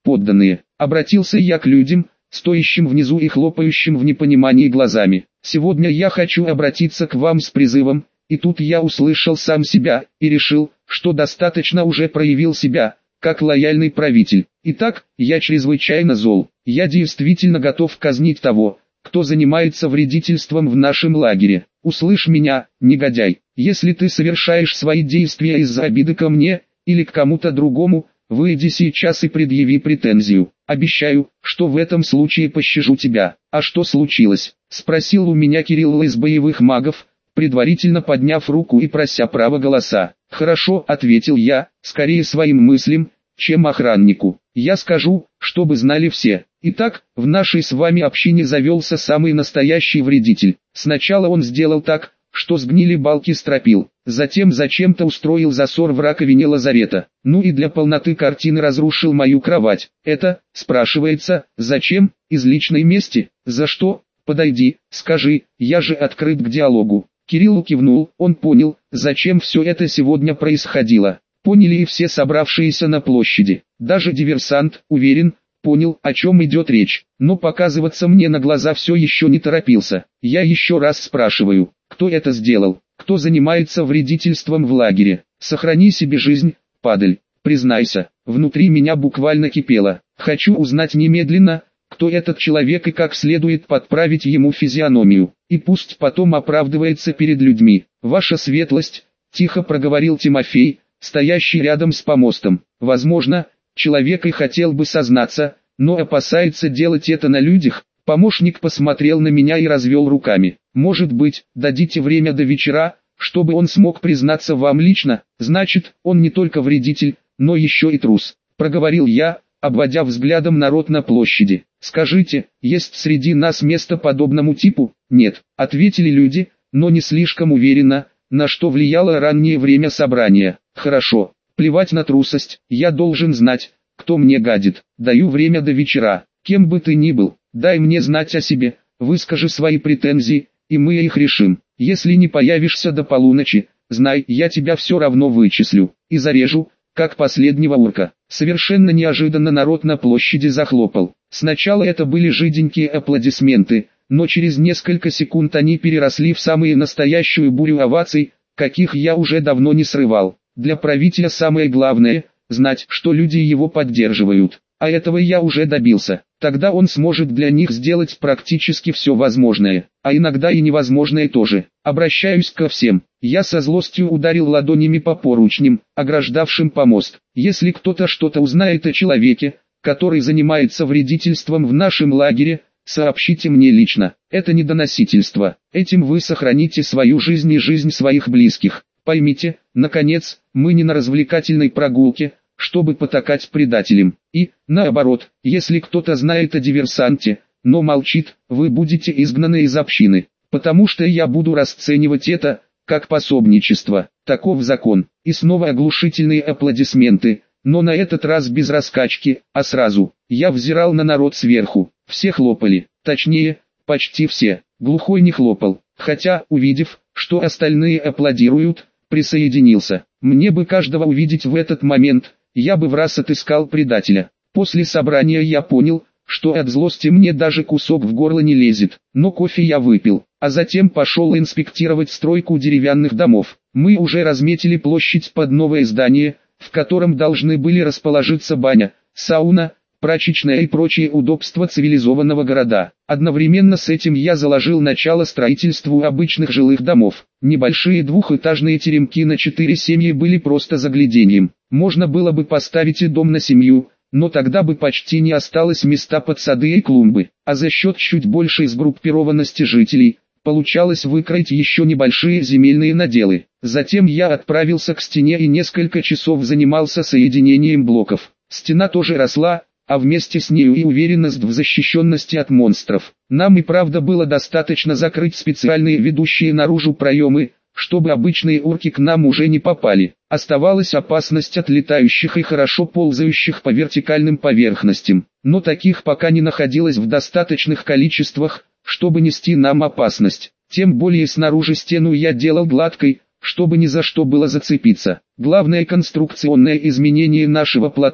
подданные. Обратился я к людям, стоящим внизу и хлопающим в непонимании глазами. Сегодня я хочу обратиться к вам с призывом, и тут я услышал сам себя, и решил, что достаточно уже проявил себя, как лояльный правитель. Итак, я чрезвычайно зол. Я действительно готов казнить того, кто занимается вредительством в нашем лагере. Услышь меня, негодяй. Если ты совершаешь свои действия из-за обиды ко мне, или к кому-то другому, выйди сейчас и предъяви претензию. Обещаю, что в этом случае пощажу тебя. А что случилось? Спросил у меня Кирилл из боевых магов, предварительно подняв руку и прося права голоса. Хорошо, ответил я, скорее своим мыслям, чем охраннику. Я скажу, чтобы знали все. Итак, в нашей с вами общине завелся самый настоящий вредитель. Сначала он сделал так, что сгнили балки стропил. Затем зачем-то устроил засор в раковине лазарета. Ну и для полноты картины разрушил мою кровать. Это, спрашивается, зачем? Из личной мести? За что? Подойди, скажи, я же открыт к диалогу. Кирилл кивнул, он понял, зачем все это сегодня происходило. Поняли и все собравшиеся на площади. Даже диверсант, уверен, понял, о чем идет речь. Но показываться мне на глаза все еще не торопился. Я еще раз спрашиваю, кто это сделал? Кто занимается вредительством в лагере? Сохрани себе жизнь, падаль. Признайся, внутри меня буквально кипело. Хочу узнать немедленно, кто этот человек и как следует подправить ему физиономию. И пусть потом оправдывается перед людьми. Ваша светлость, тихо проговорил Тимофей, стоящий рядом с помостом. Возможно, человек и хотел бы сознаться, но опасается делать это на людях. Помощник посмотрел на меня и развел руками. Может быть, дадите время до вечера, чтобы он смог признаться вам лично? Значит, он не только вредитель, но еще и трус, проговорил я, обводя взглядом народ на площади. Скажите, есть среди нас место подобному типу? Нет, ответили люди, но не слишком уверенно, на что влияло раннее время собрания. Хорошо, плевать на трусость, я должен знать, кто мне гадит. Даю время до вечера, кем бы ты ни был, дай мне знать о себе, выскажи свои претензии, и мы их решим. Если не появишься до полуночи, знай, я тебя все равно вычислю, и зарежу, как последнего урка. Совершенно неожиданно народ на площади захлопал. Сначала это были жиденькие аплодисменты, но через несколько секунд они переросли в самую настоящую бурю оваций, каких я уже давно не срывал. Для правителя самое главное – знать, что люди его поддерживают. А этого я уже добился. Тогда он сможет для них сделать практически все возможное, а иногда и невозможное тоже. Обращаюсь ко всем. Я со злостью ударил ладонями по поручням, ограждавшим помост. Если кто-то что-то узнает о человеке, который занимается вредительством в нашем лагере, сообщите мне лично. Это не доносительство. Этим вы сохраните свою жизнь и жизнь своих близких. Поймите, наконец, мы не на развлекательной прогулке, чтобы потакать предателям. И, наоборот, если кто-то знает о диверсанте, но молчит, вы будете изгнаны из общины. Потому что я буду расценивать это, как пособничество. Таков закон. И снова оглушительные аплодисменты, но на этот раз без раскачки, а сразу. Я взирал на народ сверху. Все хлопали. Точнее, почти все. Глухой не хлопал. Хотя, увидев, что остальные аплодируют, присоединился. Мне бы каждого увидеть в этот момент, я бы в раз отыскал предателя. После собрания я понял, что от злости мне даже кусок в горло не лезет. Но кофе я выпил, а затем пошел инспектировать стройку деревянных домов. Мы уже разметили площадь под новое здание, в котором должны были расположиться баня, сауна, прачечная и прочие удобства цивилизованного города. Одновременно с этим я заложил начало строительству обычных жилых домов. Небольшие двухэтажные теремки на 4 семьи были просто загляденьем. Можно было бы поставить и дом на семью, но тогда бы почти не осталось места под сады и клумбы. А за счет чуть большей сгруппированности жителей, получалось выкроить еще небольшие земельные наделы. Затем я отправился к стене и несколько часов занимался соединением блоков. Стена тоже росла, а вместе с нею и уверенность в защищенности от монстров. Нам и правда было достаточно закрыть специальные ведущие наружу проемы, чтобы обычные орки к нам уже не попали. Оставалась опасность от летающих и хорошо ползающих по вертикальным поверхностям, но таких пока не находилось в достаточных количествах, чтобы нести нам опасность. Тем более снаружи стену я делал гладкой, чтобы ни за что было зацепиться. Главное конструкционное изменение нашего плато,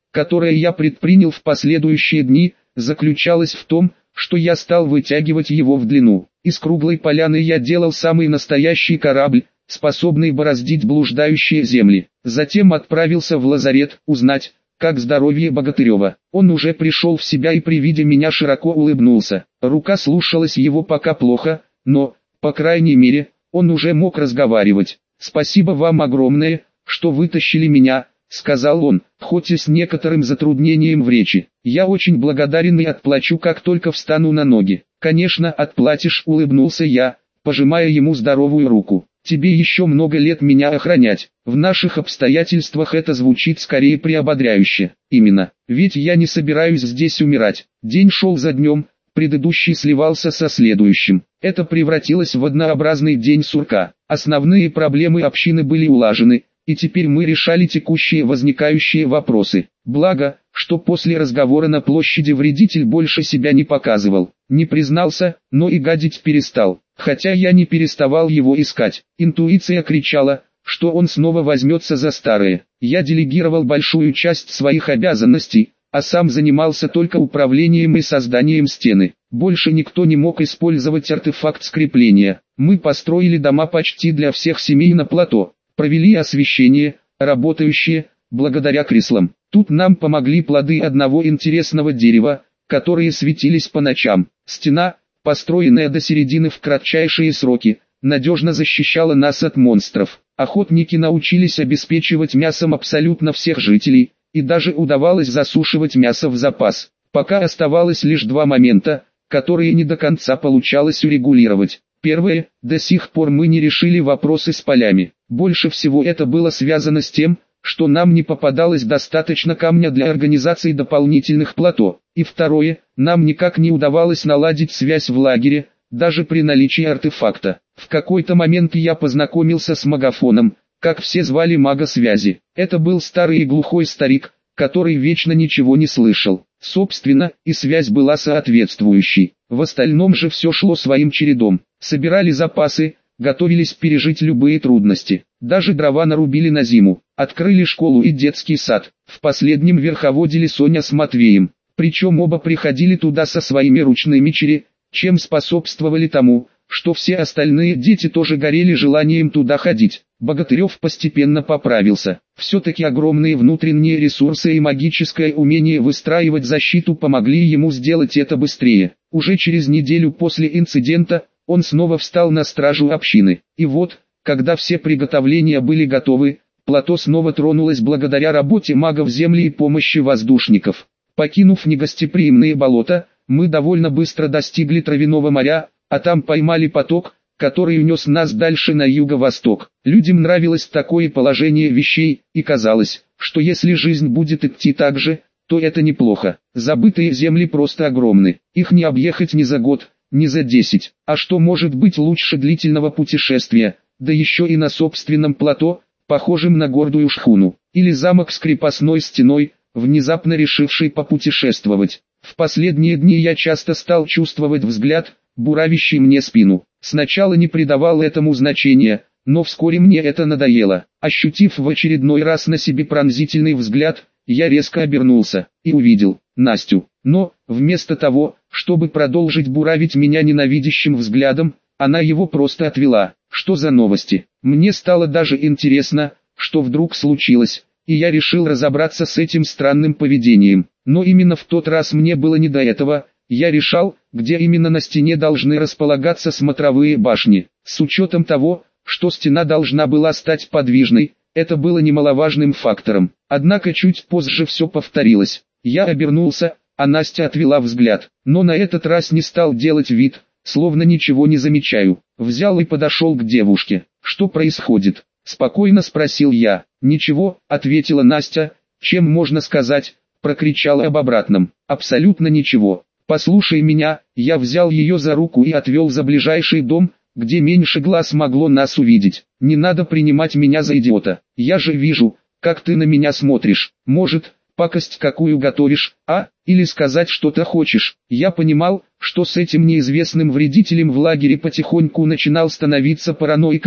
которое я предпринял в последующие дни, заключалось в том, что я стал вытягивать его в длину. Из круглой поляны я делал самый настоящий корабль, способный бороздить блуждающие земли. Затем отправился в лазарет, узнать, как здоровье Богатырева. Он уже пришел в себя и при виде меня широко улыбнулся. Рука слушалась его пока плохо, но, по крайней мере, он уже мог разговаривать. «Спасибо вам огромное, что вытащили меня», — сказал он, хоть и с некоторым затруднением в речи. «Я очень благодарен и отплачу, как только встану на ноги». «Конечно, отплатишь», — улыбнулся я, пожимая ему здоровую руку. «Тебе еще много лет меня охранять. В наших обстоятельствах это звучит скорее приободряюще. Именно, ведь я не собираюсь здесь умирать». День шел за днем, предыдущий сливался со следующим. Это превратилось в однообразный день сурка. Основные проблемы общины были улажены, и теперь мы решали текущие возникающие вопросы. Благо, что после разговора на площади вредитель больше себя не показывал, не признался, но и гадить перестал. Хотя я не переставал его искать. Интуиция кричала, что он снова возьмется за старое. Я делегировал большую часть своих обязанностей, а сам занимался только управлением и созданием стены. Больше никто не мог использовать артефакт скрепления. Мы построили дома почти для всех семей на плато, провели освещение, работающее, благодаря креслам. Тут нам помогли плоды одного интересного дерева, которые светились по ночам. Стена, построенная до середины в кратчайшие сроки, надежно защищала нас от монстров. Охотники научились обеспечивать мясом абсолютно всех жителей, и даже удавалось засушивать мясо в запас. Пока оставалось лишь два момента, которые не до конца получалось урегулировать. Первое, до сих пор мы не решили вопросы с полями. Больше всего это было связано с тем, что нам не попадалось достаточно камня для организации дополнительных плато. И второе, нам никак не удавалось наладить связь в лагере, даже при наличии артефакта. В какой-то момент я познакомился с Магафоном, как все звали мага связи. Это был старый и глухой старик, который вечно ничего не слышал. Собственно, и связь была соответствующей. В остальном же все шло своим чередом. Собирали запасы, готовились пережить любые трудности. Даже дрова нарубили на зиму. Открыли школу и детский сад. В последнем верховодили Соня с Матвеем. Причем оба приходили туда со своими ручными чем способствовали тому, что все остальные дети тоже горели желанием туда ходить. Богатырев постепенно поправился. Все-таки огромные внутренние ресурсы и магическое умение выстраивать защиту помогли ему сделать это быстрее. Уже через неделю после инцидента, он снова встал на стражу общины. И вот, когда все приготовления были готовы, плато снова тронулось благодаря работе магов земли и помощи воздушников. Покинув негостеприимные болота, мы довольно быстро достигли Травяного моря, а там поймали поток, который унес нас дальше на юго-восток. Людям нравилось такое положение вещей, и казалось, что если жизнь будет идти так же, то это неплохо. Забытые земли просто огромны, их не объехать ни за год, ни за 10. А что может быть лучше длительного путешествия, да еще и на собственном плато, похожем на гордую шхуну, или замок с крепостной стеной, внезапно решивший попутешествовать. В последние дни я часто стал чувствовать взгляд, буравящий мне спину. Сначала не придавал этому значения, но вскоре мне это надоело. Ощутив в очередной раз на себе пронзительный взгляд, я резко обернулся и увидел Настю. Но, вместо того, чтобы продолжить буравить меня ненавидящим взглядом, она его просто отвела. Что за новости? Мне стало даже интересно, что вдруг случилось, и я решил разобраться с этим странным поведением. Но именно в тот раз мне было не до этого. Я решал, где именно на стене должны располагаться смотровые башни. С учетом того, что стена должна была стать подвижной, это было немаловажным фактором. Однако чуть позже все повторилось. Я обернулся, а Настя отвела взгляд. Но на этот раз не стал делать вид, словно ничего не замечаю. Взял и подошел к девушке. «Что происходит?» — спокойно спросил я. «Ничего», — ответила Настя. «Чем можно сказать?» — прокричала об обратном. «Абсолютно ничего. Послушай меня». Я взял ее за руку и отвел за ближайший дом, где меньше глаз могло нас увидеть. «Не надо принимать меня за идиота. Я же вижу, как ты на меня смотришь. Может, пакость какую готовишь, или сказать что-то хочешь». Я понимал, что с этим неизвестным вредителем в лагере потихоньку начинал становиться параноиком,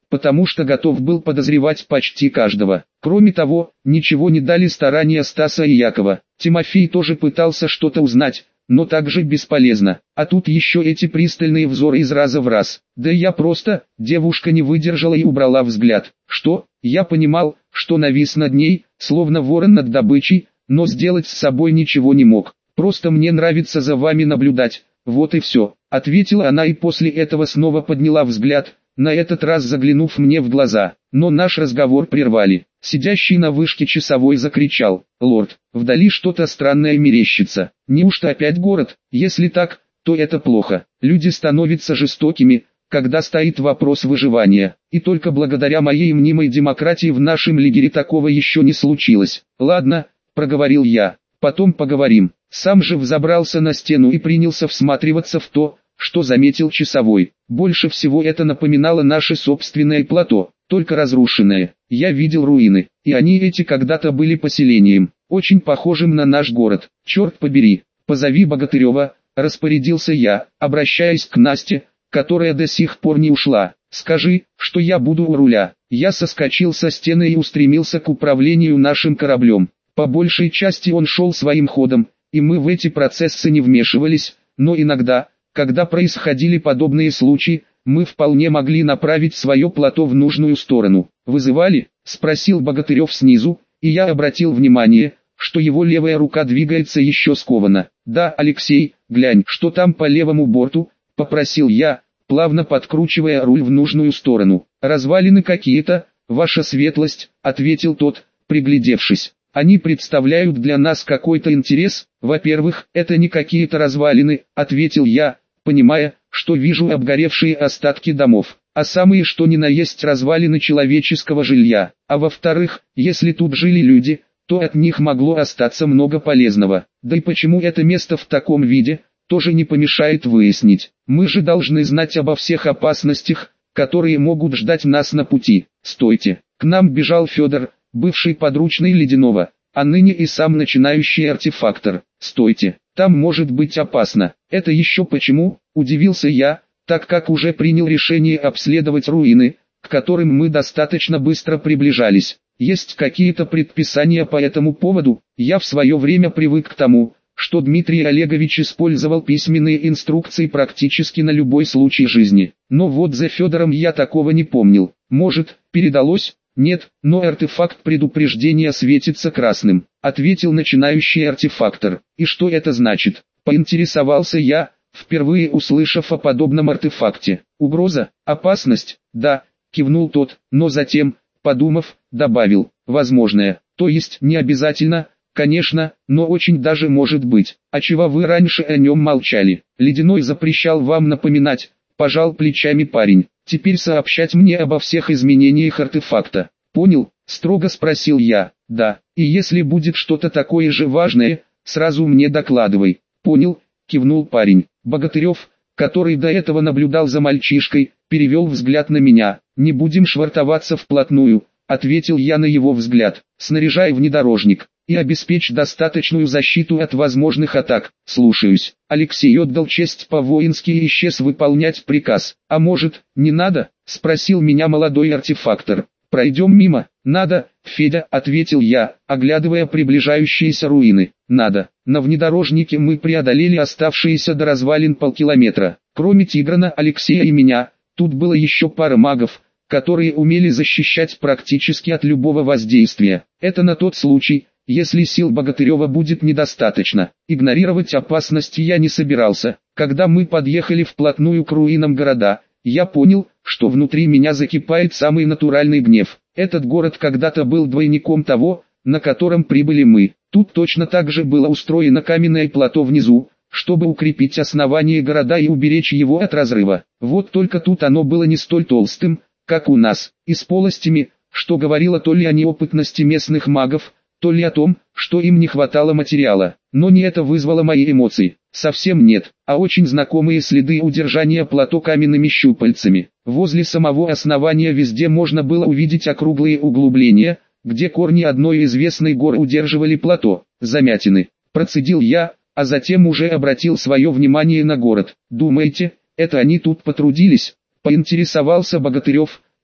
потому что готов был подозревать почти каждого. Кроме того, ничего не дали старания Стаса и Якова. Тимофей тоже пытался что-то узнать, но также бесполезно. А тут еще эти пристальные взоры из раза в раз. Да я просто, девушка не выдержала и убрала взгляд. Что? Я понимал, что навис над ней, словно ворон над добычей, но сделать с собой ничего не мог. Просто мне нравится за вами наблюдать, вот и все, ответила она и после этого снова подняла взгляд, на этот раз заглянув мне в глаза. Но наш разговор прервали. Сидящий на вышке часовой закричал: «Лорд, вдали что-то странное мерещится. Неужто опять город? Если так, то это плохо. Люди становятся жестокими, когда стоит вопрос выживания. И только благодаря моей мнимой демократии в нашем лагере такого еще не случилось». «Ладно», — проговорил я, — «потом поговорим». Сам же взобрался на стену и принялся всматриваться в то, что заметил часовой. Больше всего это напоминало наше собственное плато, только разрушенное. Я видел руины, и они эти когда-то были поселением, очень похожим на наш город. «Черт побери, позови Богатырева», — распорядился я, обращаясь к Насте, которая до сих пор не ушла. «Скажи, что я буду у руля». Я соскочил со стены и устремился к управлению нашим кораблем. По большей части он шел своим ходом, и мы в эти процессы не вмешивались, но иногда, когда происходили подобные случаи, мы вполне могли направить свое плато в нужную сторону. «Вызывали?» — спросил Богатырев снизу, и я обратил внимание, что его левая рука двигается еще скованно. «Да, Алексей, глянь, что там по левому борту», — попросил я, плавно подкручивая руль в нужную сторону. «Развалины какие-то, ваша светлость», — ответил тот, приглядевшись. «Они представляют для нас какой-то интерес?» «Во-первых, это не какие-то развалины», — ответил я, понимая, что вижу обгоревшие остатки домов, а самые что ни на есть развалины человеческого жилья. А во-вторых, если тут жили люди, то от них могло остаться много полезного. Да и почему это место в таком виде, тоже не помешает выяснить. Мы же должны знать обо всех опасностях, которые могут ждать нас на пути. «Стойте!» К нам бежал Федор, бывший подручный Ледяного, а ныне и сам начинающий артефактор. «Стойте, там может быть опасно». «Это еще почему?» – удивился я, так как уже принял решение обследовать руины, к которым мы достаточно быстро приближались. «Есть какие-то предписания по этому поводу?» Я в свое время привык к тому, что Дмитрий Олегович использовал письменные инструкции практически на любой случай жизни. Но вот за Федором я такого не помнил. Может, передалось? «Нет, но артефакт предупреждения светится красным», — ответил начинающий артефактор. «И что это значит?» — поинтересовался я, впервые услышав о подобном артефакте. «Угроза? Опасность?» «Да», — кивнул тот, но затем, подумав, добавил: «возможное». «То есть не обязательно?» «Конечно, но очень даже может быть. А чего вы раньше о нем молчали?» «Ледяной запрещал вам напоминать», — пожал плечами парень. «Теперь сообщать мне обо всех изменениях артефакта». «Понял?» — строго спросил я. «Да, и если будет что-то такое же важное, сразу мне докладывай». «Понял?» — кивнул парень. Богатырев, который до этого наблюдал за мальчишкой, перевел взгляд на меня. «Не будем швартоваться вплотную», — ответил я на его взгляд. «Снаряжай внедорожник и обеспечь достаточную защиту от возможных атак». «Слушаюсь». Алексей отдал честь по-воински и исчез выполнять приказ. «А может, не надо?» — спросил меня молодой артефактор. «Пройдем мимо». «Надо, Федя», — ответил я, оглядывая приближающиеся руины. «Надо». На внедорожнике мы преодолели оставшиеся до развалин полкилометра. Кроме Тиграна, Алексея и меня, тут было еще пара магов, которые умели защищать практически от любого воздействия. Это на тот случай, если сил Богатырева будет недостаточно. Игнорировать опасность я не собирался. Когда мы подъехали вплотную к руинам города, я понял, что внутри меня закипает самый натуральный гнев. Этот город когда-то был двойником того, на котором прибыли мы. Тут точно так же было устроено каменное плато внизу, чтобы укрепить основание города и уберечь его от разрыва. Вот только тут оно было не столь толстым, как у нас, и с полостями, что говорило то ли о неопытности местных магов, то ли о том, что им не хватало материала. Но не это вызвало мои эмоции. Совсем нет, а очень знакомые следы удержания плато каменными щупальцами. Возле самого основания везде можно было увидеть округлые углубления, где корни одной известной горы удерживали плато. «Замятины», процедил я, а затем уже обратил свое внимание на город. «Думаете, это они тут потрудились?» — поинтересовался Богатырев,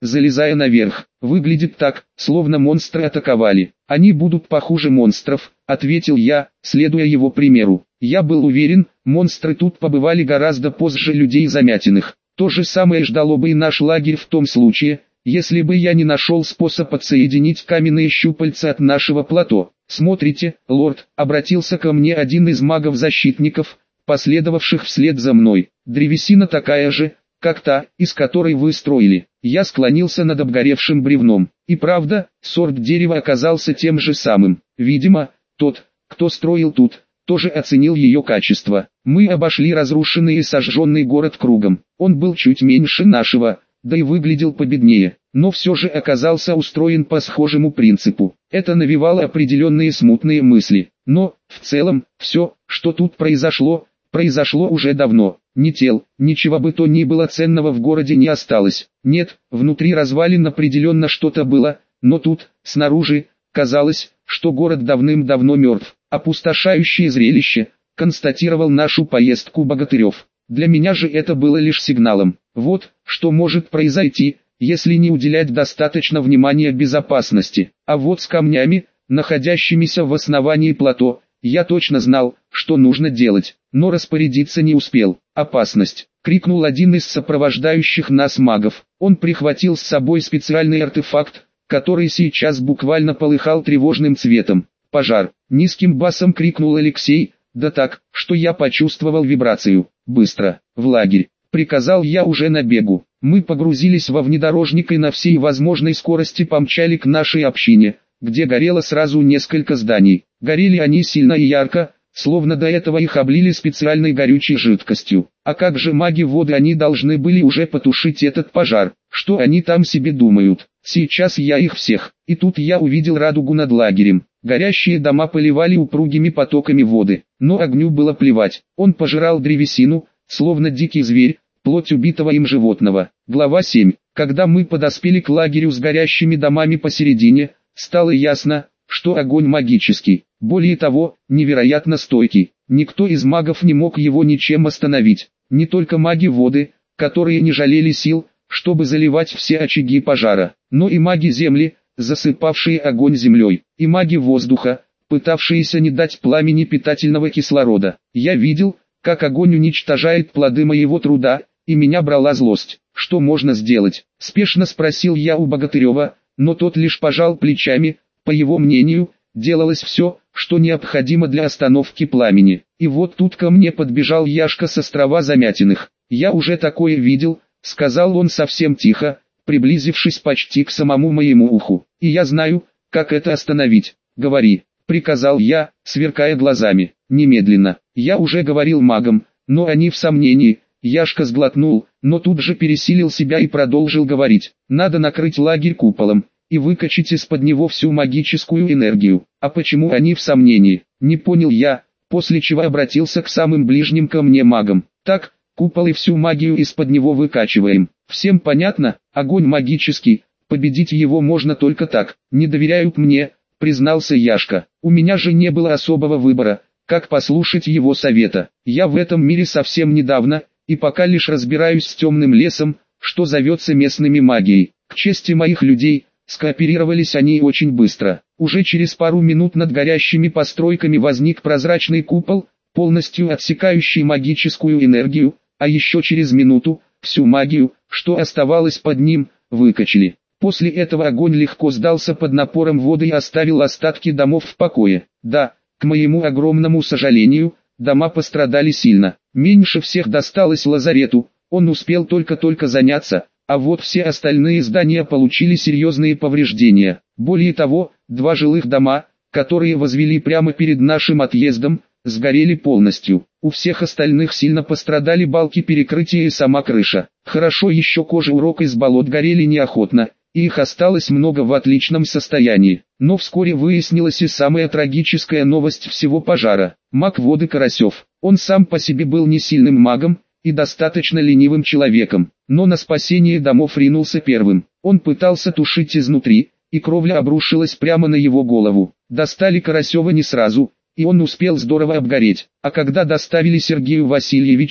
залезая наверх. Выглядит так, словно монстры атаковали. Они будут похуже монстров, ответил я, следуя его примеру. Я был уверен, монстры тут побывали гораздо позже людей Замятиных. То же самое ждало бы и наш лагерь в том случае, если бы я не нашел способ отсоединить каменные щупальца от нашего плато. Смотрите, лорд, обратился ко мне один из магов-защитников, последовавших вслед за мной. Древесина такая же, как та, из которой вы строили. Я склонился над обгоревшим бревном. И правда, сорт дерева оказался тем же самым. Видимо, тот, кто строил тут, тоже оценил ее качество. Мы обошли разрушенный и сожженный город кругом. Он был чуть меньше нашего, да и выглядел победнее, но все же оказался устроен по схожему принципу. Это навевало определенные смутные мысли. Но, в целом, все, что тут произошло уже давно. Ни тел, ничего бы то ни было ценного в городе не осталось. Нет, внутри развалин определенно что-то было, но тут, снаружи, казалось, что город давным-давно мертв. Опустошающее зрелище, констатировал нашу поездку Богатырев. Для меня же это было лишь сигналом. Вот, что может произойти, если не уделять достаточно внимания безопасности. А вот с камнями, находящимися в основании плато, я точно знал, что нужно делать, но распорядиться не успел. «Опасность!» — крикнул один из сопровождающих нас магов. Он прихватил с собой специальный артефакт, который сейчас буквально полыхал тревожным цветом. «Пожар!» — низким басом крикнул Алексей, да так, что я почувствовал вибрацию. «Быстро, в лагерь!» — приказал я уже на бегу. Мы погрузились во внедорожник и на всей возможной скорости помчали к нашей общине, где горело сразу несколько зданий. Горели они сильно и ярко, словно до этого их облили специальной горючей жидкостью. А как же маги воды, они должны были уже потушить этот пожар? Что они там себе думают? Сейчас я их всех. И тут я увидел радугу над лагерем. Горящие дома поливали упругими потоками воды. Но огню было плевать. Он пожирал древесину, словно дикий зверь, плоть убитого им животного. Глава 7. Когда мы подоспели к лагерю с горящими домами посередине, стало ясно, что огонь магический. Более того, невероятно стойкий. Никто из магов не мог его ничем остановить. Не только маги воды, которые не жалели сил, чтобы заливать все очаги пожара, но и маги земли, засыпавшие огонь землей, и маги воздуха, пытавшиеся не дать пламени питательного кислорода. Я видел, как огонь уничтожает плоды моего труда, и меня брала злость. «Что можно сделать?» – спешно спросил я у Богатырева, но тот лишь пожал плечами. По его мнению, делалось все, что необходимо для остановки пламени. И вот тут ко мне подбежал Яшка с острова Замятиных. «Я уже такое видел», — сказал он совсем тихо, приблизившись почти к самому моему уху. «И я знаю, как это остановить». «Говори», — приказал я, сверкая глазами. «Немедленно». Я уже говорил магам, но они в сомнении. Яшка сглотнул, но тут же пересилил себя и продолжил говорить. «Надо накрыть лагерь куполом и выкачать из-под него всю магическую энергию». «А почему они в сомнении?» Не понял я, после чего обратился к самым ближним ко мне магам. «Так, купол и всю магию из-под него выкачиваем. Всем понятно? Огонь магический, победить его можно только так. Не доверяют мне», признался Яшка. «У меня же не было особого выбора, как послушать его совета. Я в этом мире совсем недавно, и пока лишь разбираюсь с темным лесом, что зовется местными магией. К чести моих людей, скооперировались они очень быстро. Уже через пару минут над горящими постройками возник прозрачный купол, полностью отсекающий магическую энергию, а еще через минуту, всю магию, что оставалось под ним, выкачали. После этого огонь легко сдался под напором воды и оставил остатки домов в покое. Да, к моему огромному сожалению, дома пострадали сильно. Меньше всех досталось лазарету, он успел только заняться, а вот все остальные здания получили серьезные повреждения. Более того, 2 жилых дома, которые возвели прямо перед нашим отъездом, сгорели полностью. У всех остальных сильно пострадали балки перекрытия и сама крыша. Хорошо еще кожеурок из болот горели неохотно, и их осталось много в отличном состоянии. Но вскоре выяснилась и самая трагическая новость всего пожара. Маг воды Карасев. Он сам по себе был не сильным магом и достаточно ленивым человеком, но на спасение домов ринулся первым. Он пытался тушить изнутри, и кровля обрушилась прямо на его голову. Достали Карасева не сразу, и он успел здорово обгореть. А когда доставили Сергею Васильевичу,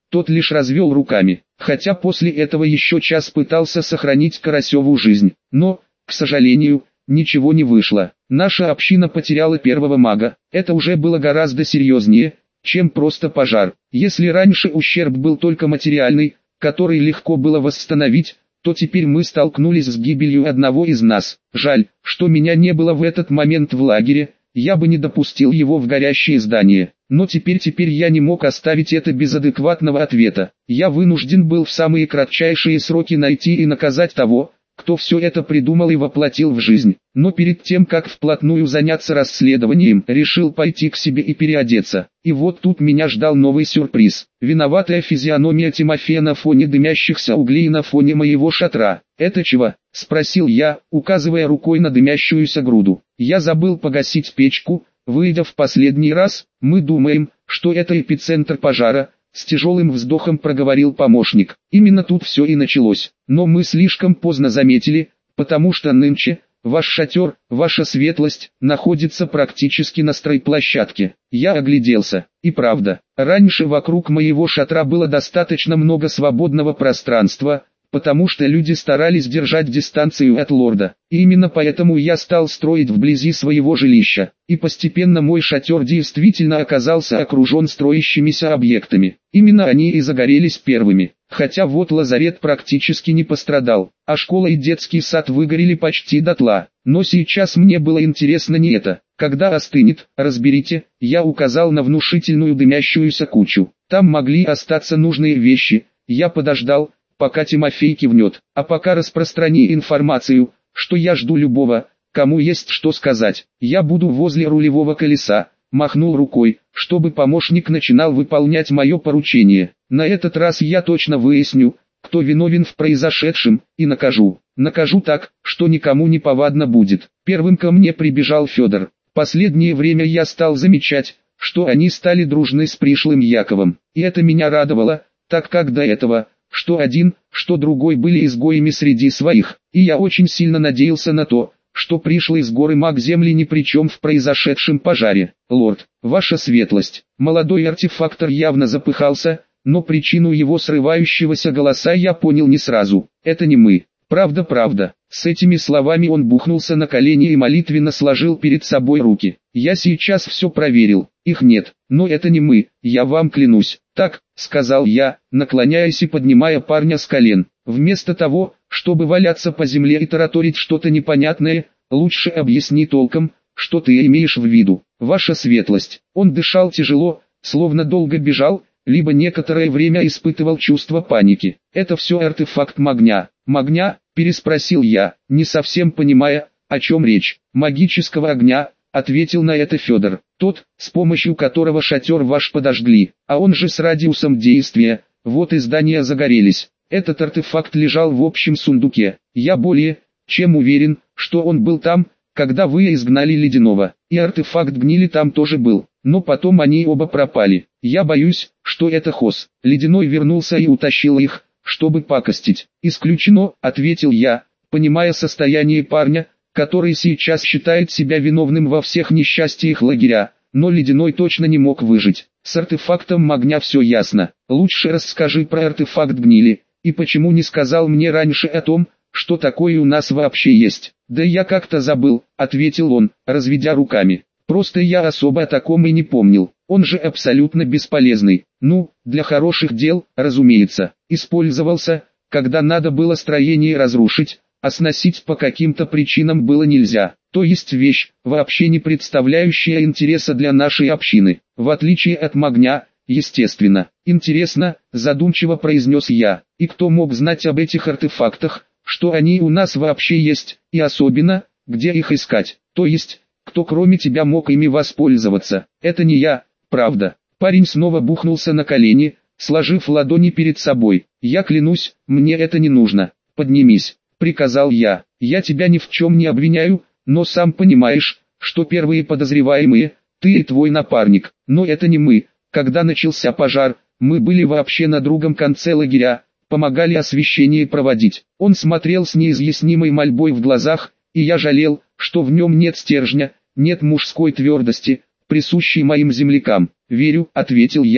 Тот лишь развел руками, хотя после этого еще час пытался сохранить Карасеву жизнь. Но, к сожалению, ничего не вышло. Наша община потеряла первого мага. Это уже было гораздо серьезнее, чем просто пожар. Если раньше ущерб был только материальный, который легко было восстановить, то теперь мы столкнулись с гибелью одного из нас. Жаль, что меня не было в этот момент в лагере, я бы не допустил его в горящее здание. Но теперь я не мог оставить это без адекватного ответа. Я вынужден был в самые кратчайшие сроки найти и наказать того, кто все это придумал и воплотил в жизнь. Но перед тем, как вплотную заняться расследованием, решил пойти к себе и переодеться. И вот тут меня ждал новый сюрприз. Виноватая физиономия Тимофея на фоне дымящихся углей на фоне моего шатра. «Это чего?» – спросил я, указывая рукой на дымящуюся груду. «Я забыл погасить печку, выйдя в последний раз. Мы думаем, что это эпицентр пожара», — с тяжелым вздохом проговорил помощник. «Именно тут все и началось. Но мы слишком поздно заметили, потому что нынче ваш шатер, ваша светлость, находится практически на стройплощадке». Я огляделся. И правда, раньше вокруг моего шатра было достаточно много свободного пространства, потому что люди старались держать дистанцию от лорда. И именно поэтому я стал строить вблизи своего жилища. И постепенно мой шатер действительно оказался окружен строящимися объектами. Именно они и загорелись первыми. Хотя вот лазарет практически не пострадал, а школа и детский сад выгорели почти дотла. Но сейчас мне было интересно не это. Когда остынет, разберите, я указал на внушительную дымящуюся кучу. Там могли остаться нужные вещи. Я подождал, пока Тимофей кивнет, а пока распространи информацию, что я жду любого, кому есть что сказать. Я буду возле рулевого колеса. Махнул рукой, чтобы помощник начинал выполнять мое поручение. На этот раз я точно выясню, кто виновен в произошедшем, и накажу. Накажу так, что никому не повадно будет. Первым ко мне прибежал Федор. Последнее время я стал замечать, что они стали дружны с пришлым Яковом. И это меня радовало, так как до этого, что один, что другой были изгоями среди своих. И я очень сильно надеялся на то, что пришлый с горы маг земли ни при чем в произошедшем пожаре. «Лорд, ваша светлость». Молодой артефактор явно запыхался, но причину его срывающегося голоса я понял не сразу. «Это не мы. Правда». С этими словами он бухнулся на колени и молитвенно сложил перед собой руки. «Я сейчас все проверил. Их нет. Но это не мы, я вам клянусь». «Так», — сказал я, наклоняясь и поднимая парня с колен. «Вместо того, чтобы валяться по земле и тараторить что-то непонятное, лучше объясни толком, что ты имеешь в виду, ваша светлость». Он дышал тяжело, словно долго бежал, либо некоторое время испытывал чувство паники. «Это все артефакт магня». «Магня?» – переспросил я, не совсем понимая, о чем речь. «Магического огня», – ответил на это Федор. «Тот, с помощью которого шатер ваш подожгли, а он же с радиусом действия, вот и здания загорелись. Этот артефакт лежал в общем сундуке. Я более чем уверен, что он был там, когда вы изгнали Ледяного, и артефакт гнили там тоже был, но потом они оба пропали. Я боюсь, что это Хос. Ледяной вернулся и утащил их, чтобы пакостить». «Исключено», — ответил я, понимая состояние парня, который сейчас считает себя виновным во всех несчастьях лагеря, но Ледяной точно не мог выжить. С артефактом магня все ясно. Лучше расскажи про артефакт гнили, и почему не сказал мне раньше о том, что такое у нас вообще есть. «Да я как-то забыл», — ответил он, разведя руками. «Просто я особо о таком и не помнил. Он же абсолютно бесполезный. Ну, для хороших дел, разумеется. Использовался, когда надо было строение разрушить, а сносить по каким-то причинам было нельзя. То есть вещь, вообще не представляющая интереса для нашей общины. В отличие от магня, естественно». «Интересно», — задумчиво произнес я. «И кто мог знать об этих артефактах, что они у нас вообще есть, и особенно, где их искать? То есть, кто кроме тебя мог ими воспользоваться?» «Это не я, правда». Парень снова бухнулся на колени, сложив ладони перед собой. «Я клянусь, мне это не нужно. Поднимись», — приказал я. «Я тебя ни в чем не обвиняю, но сам понимаешь, что первые подозреваемые — ты и твой напарник. Но это не мы. Когда начался пожар, мы были вообще на другом конце лагеря, помогали освещение проводить». Он смотрел с неизъяснимой мольбой в глазах, и я жалел, что в нем нет стержня, нет мужской твердости, присущей моим землякам. «Верю», — ответил я,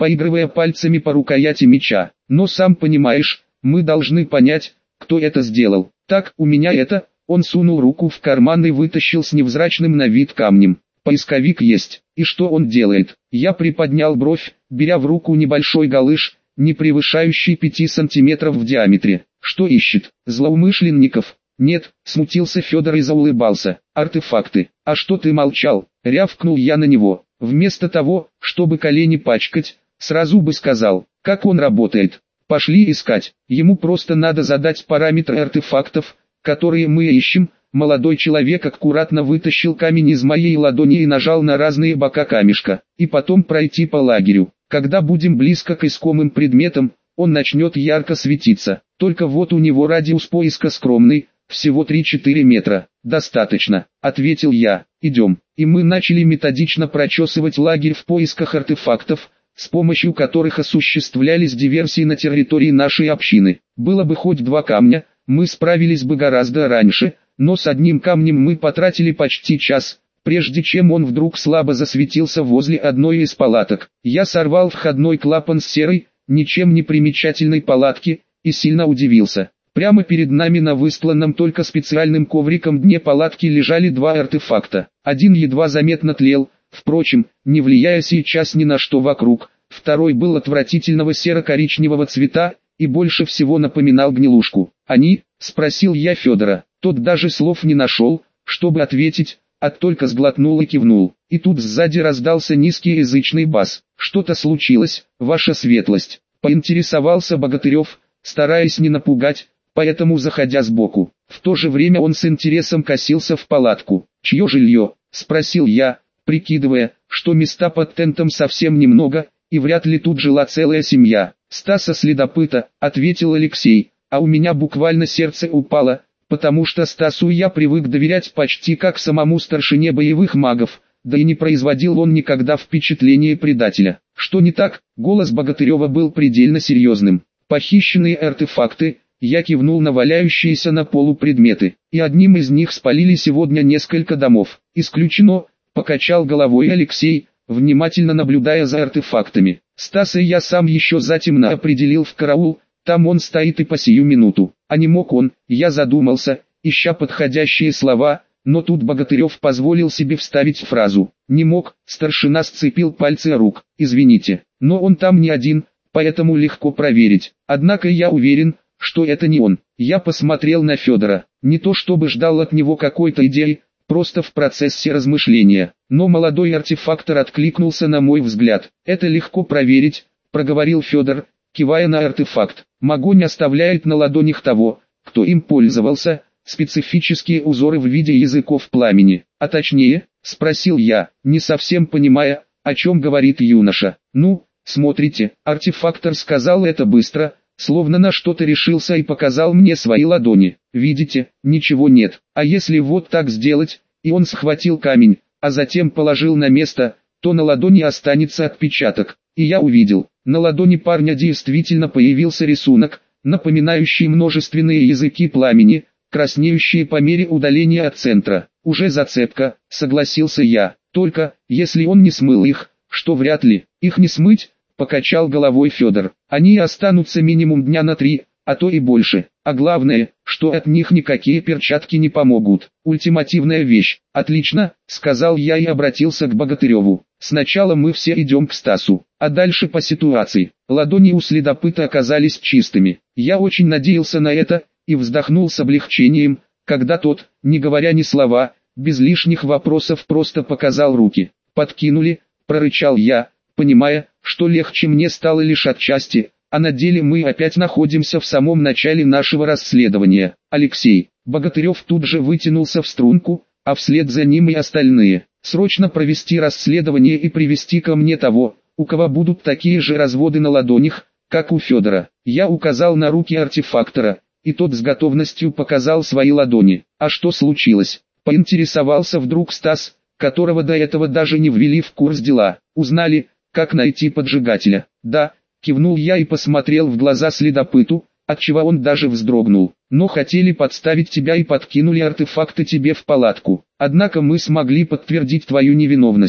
поигрывая пальцами по рукояти меча. «Но сам понимаешь, мы должны понять, кто это сделал. Так, у меня это...» Он сунул руку в карман и вытащил с невзрачным на вид камнем. «Поисковик есть. И что он делает?» Я приподнял бровь, беря в руку небольшой галыш, не превышающий 5 сантиметров в диаметре. «Что ищет? Злоумышленников?» «Нет», смутился Федор и заулыбался. «Артефакты. А что ты молчал?» Рявкнул я на него. Вместо того, чтобы колени пачкать, сразу бы сказал, как он работает. «Пошли искать. Ему просто надо задать параметры артефактов, которые мы ищем». Молодой человек аккуратно вытащил камень из моей ладони и нажал на разные бока камешка. «И потом пройти по лагерю. Когда будем близко к искомым предметам, он начнет ярко светиться. Только вот у него радиус поиска скромный, всего 3-4 метра». «Достаточно», — ответил я. «Идем». И мы начали методично прочесывать лагерь в поисках артефактов, с помощью которых осуществлялись диверсии на территории нашей общины. Было бы хоть 2 камня, мы справились бы гораздо раньше, но с одним камнем мы потратили почти час, прежде чем он вдруг слабо засветился возле одной из палаток. Я сорвал входной клапан с серой, ничем не примечательной палатки, и сильно удивился. Прямо перед нами на выстланном только специальным ковриком дне палатки лежали 2 артефакта. Один едва заметно тлел, впрочем, не влияя сейчас ни на что вокруг. Второй был отвратительного серо-коричневого цвета, и больше всего напоминал гнилушку. «Они?» — спросил я Федора. Тот даже слов не нашел, чтобы ответить, а только сглотнул и кивнул. И тут сзади раздался низкий язычный бас. «Что-то случилось, ваша светлость?» — поинтересовался Богатырев, стараясь не напугать, поэтому заходя сбоку. В то же время он с интересом косился в палатку. «Чье жилье?» — спросил я, прикидывая, что места под тентом совсем немного, и вряд ли тут жила целая семья. «Стаса Следопыта», — ответил Алексей, а у меня буквально сердце упало, потому что Стасу я привык доверять почти как самому старшине боевых магов, да и не производил он никогда впечатления предателя. «Что не так?» — голос Богатырева был предельно серьезным. «Похищенные артефакты», — я кивнул на валяющиеся на полу предметы, «и одним из них спалили сегодня несколько домов». «Исключено», — покачал головой Алексей, внимательно наблюдая за артефактами. «Стаса я сам еще затемно определил в караул, там он стоит и по сию минуту». А не мог он, я задумался, ища подходящие слова, но тут Богатырев позволил себе вставить фразу. «Не мог», старшина сцепил пальцы рук. «Извините, но он там не один, поэтому легко проверить. Однако я уверен, что это не он». Я посмотрел на Федора, не то чтобы ждал от него какой-то идеи, просто в процессе размышления. Но молодой артефактор откликнулся на мой взгляд. «Это легко проверить», — проговорил Федор, кивая на артефакт. «Огонь оставляет на ладонях того, кто им пользовался, специфические узоры в виде языков пламени». «А точнее?» — спросил я, не совсем понимая, о чем говорит юноша. «Ну, смотрите», артефактор сказал это быстро, словно на что-то решился и показал мне свои ладони. «Видите, ничего нет. А если вот так сделать?» И он схватил камень, а затем положил на место, то на ладони останется отпечаток. И я увидел, на ладони парня действительно появился рисунок, напоминающий множественные языки пламени, краснеющие по мере удаления от центра. «Уже зацепка», — согласился я, «только, если он не смыл их, что вряд ли, их не смыть», — покачал головой Федор. «Они останутся минимум дня на 3, а то и больше. А главное, что от них никакие перчатки не помогут. Ультимативная вещь». «Отлично», — сказал я и обратился к Богатыреву. «Сначала мы все идем к Стасу, а дальше по ситуации». Ладони у следопыта оказались чистыми. Я очень надеялся на это, и вздохнул с облегчением, когда тот, не говоря ни слова, без лишних вопросов просто показал руки. «Подкинули», — прорычал я, понимая, что легче мне стало лишь отчасти, а на деле мы опять находимся в самом начале нашего расследования. «Алексей». Богатырев тут же вытянулся в струнку, а вслед за ним и остальные. «Срочно провести расследование и привести ко мне того, у кого будут такие же разводы на ладонях, как у Федора». Я указал на руки артефактора, и тот с готовностью показал свои ладони. «А что случилось?» — поинтересовался вдруг Стас, которого до этого даже не ввели в курс дела. «Узнали, как найти поджигателя?» «Да», — кивнул я и посмотрел в глаза следопыту, отчего он даже вздрогнул. «Но хотели подставить тебя и подкинули артефакты тебе в палатку. Однако мы смогли подтвердить твою невиновность», —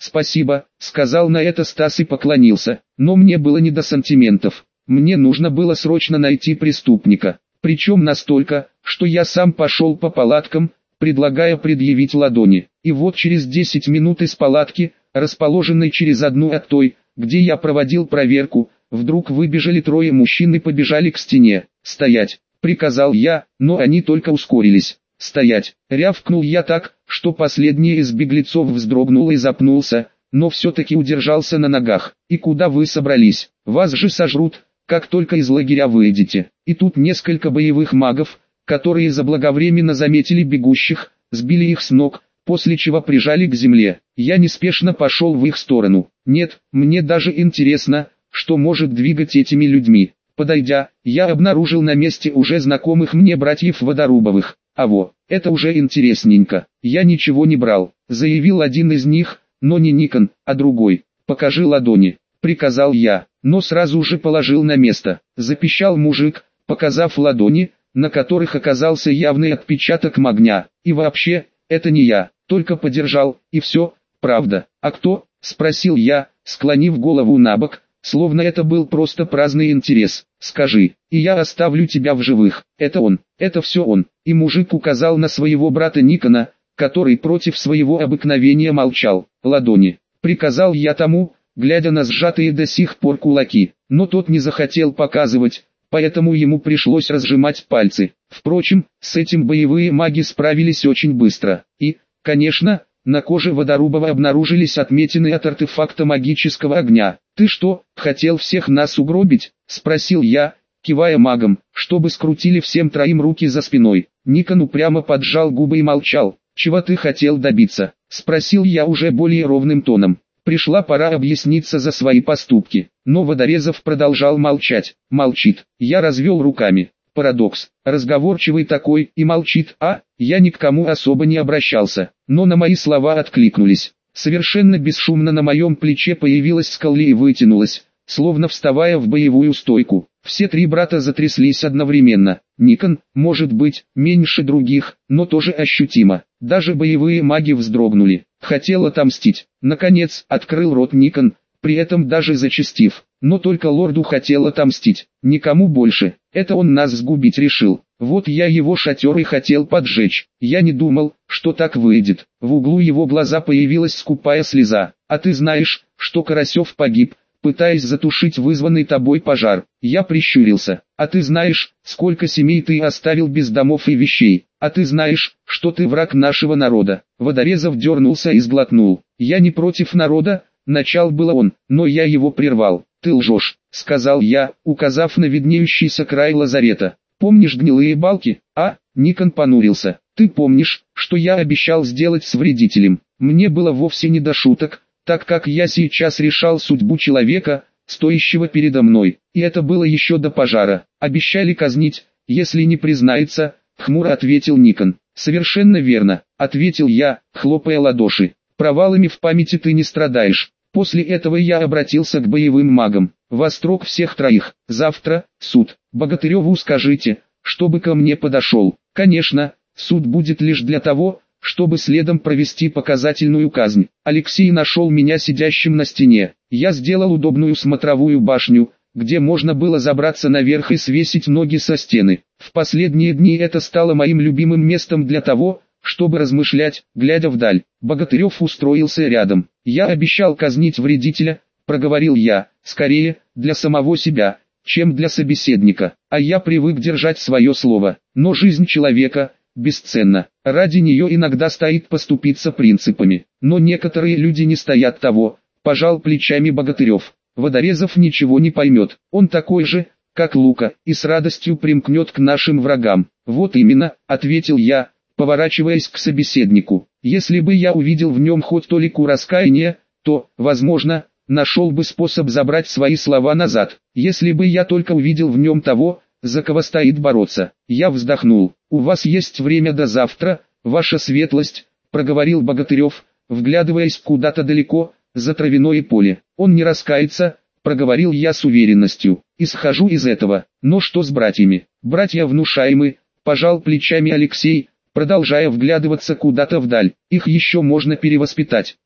«Спасибо», — сказал на это Стас и поклонился, но мне было не до сантиментов. Мне нужно было срочно найти преступника, причем настолько, что я сам пошел по палаткам, предлагая предъявить ладони. И вот через 10 минут из палатки, расположенной через одну от той, где я проводил проверку, вдруг выбежали трое мужчин и побежали к стене. «Стоять!» — приказал я, но они только ускорились. «Стоять!» — рявкнул я так, что последний из беглецов вздрогнул и запнулся, но все-таки удержался на ногах. «И куда вы собрались? Вас же сожрут, как только из лагеря выйдете». И тут несколько боевых магов, которые заблаговременно заметили бегущих, сбили их с ног, после чего прижали к земле. Я неспешно пошел в их сторону. Нет, мне даже интересно, что может двигать этими людьми. Подойдя, я обнаружил на месте уже знакомых мне братьев Водорубовых. «А во, это уже интересненько. Я ничего не брал», — заявил один из них, но не Никон, а другой. «Покажи ладони», — приказал я, но сразу же положил на место. Запищал мужик, показав ладони, на которых оказался явный отпечаток магня. «И вообще, это не я, только подержал, и все, правда». «А кто?» — спросил я, склонив голову набок, словно это был просто праздный интерес. «Скажи, и я оставлю тебя в живых». «Это он, это все он». И мужик указал на своего брата Никона, который против своего обыкновения молчал. «Ладони», — приказал я тому, глядя на сжатые до сих пор кулаки, но тот не захотел показывать, поэтому ему пришлось разжимать пальцы. Впрочем, с этим боевые маги справились очень быстро. И, конечно, на коже Водорубова обнаружились отметины от артефакта магического огня. «Ты что, хотел всех нас угробить?» — спросил я, кивая магом, чтобы скрутили всем троим руки за спиной. Никон упрямо поджал губы и молчал. «Чего ты хотел добиться?» — спросил я уже более ровным тоном. Пришла пора объясниться за свои поступки, но Водорезов продолжал молчать. Молчит. Я развел руками. Парадокс. Разговорчивый такой и молчит, а я ни к кому особо не обращался, но на мои слова откликнулись. Совершенно бесшумно на моем плече появилась Скалли и вытянулась, словно вставая в боевую стойку. Все три брата затряслись одновременно. Никон, может быть, меньше других, но тоже ощутимо. Даже боевые маги вздрогнули. Хотел отомстить. Наконец, открыл рот Никон, при этом даже зачастив. Но только лорду хотел отомстить. Никому больше. Это он нас сгубить решил. Вот я его шатер и хотел поджечь. Я не думал, что так выйдет. В углу его глаза появилась скупая слеза. А ты знаешь, что Карасев погиб, пытаясь затушить вызванный тобой пожар. Я прищурился. А ты знаешь, сколько семей ты оставил без домов и вещей. А ты знаешь, что ты враг нашего народа. Водорезов дернулся и сглотнул. Я не против народа, начал было он, но я его прервал. «Ты лжешь», — сказал я, указав на виднеющийся край лазарета. «Помнишь гнилые балки, а?» Никон понурился. «Ты помнишь, что я обещал сделать с вредителем?» Мне было вовсе не до шуток, так как я сейчас решал судьбу человека, стоящего передо мной. И это было еще до пожара. «Обещали казнить, если не признается», — хмуро ответил Никон. «Совершенно верно», — ответил я, хлопая ладоши. «Провалами в памяти ты не страдаешь». После этого я обратился к боевым магам. «Во строк всех троих. Завтра суд. Богатыреву скажите, чтобы ко мне подошел». Конечно, суд будет лишь для того, чтобы следом провести показательную казнь. Алексей нашел меня сидящим на стене. Я сделал удобную смотровую башню, где можно было забраться наверх и свесить ноги со стены. В последние дни это стало моим любимым местом для того, чтобы размышлять, глядя вдаль. Богатырев устроился рядом. «Я обещал казнить вредителя», — проговорил я, — «скорее, для самого себя, чем для собеседника. А я привык держать свое слово. Но жизнь человека бесценна. Ради нее иногда стоит поступиться принципами. Но некоторые люди не стоят того», — пожал плечами Богатырев. «Водорезов ничего не поймет. Он такой же, как Лука, и с радостью примкнет к нашим врагам». «Вот именно», — ответил я, поворачиваясь к собеседнику. «Если бы я увидел в нем хоть толику раскаяния, то, возможно, нашел бы способ забрать свои слова назад. Если бы я только увидел в нем того, за кого стоит бороться». Я вздохнул. «У вас есть время до завтра, ваша светлость», — проговорил Богатырев, вглядываясь куда-то далеко, за травяное поле. «Он не раскается», — проговорил я с уверенностью. «Исхожу из этого. Но что с братьями?» «Братья внушаемы», — пожал плечами Алексей, продолжая вглядываться куда-то вдаль. «Их еще можно перевоспитать.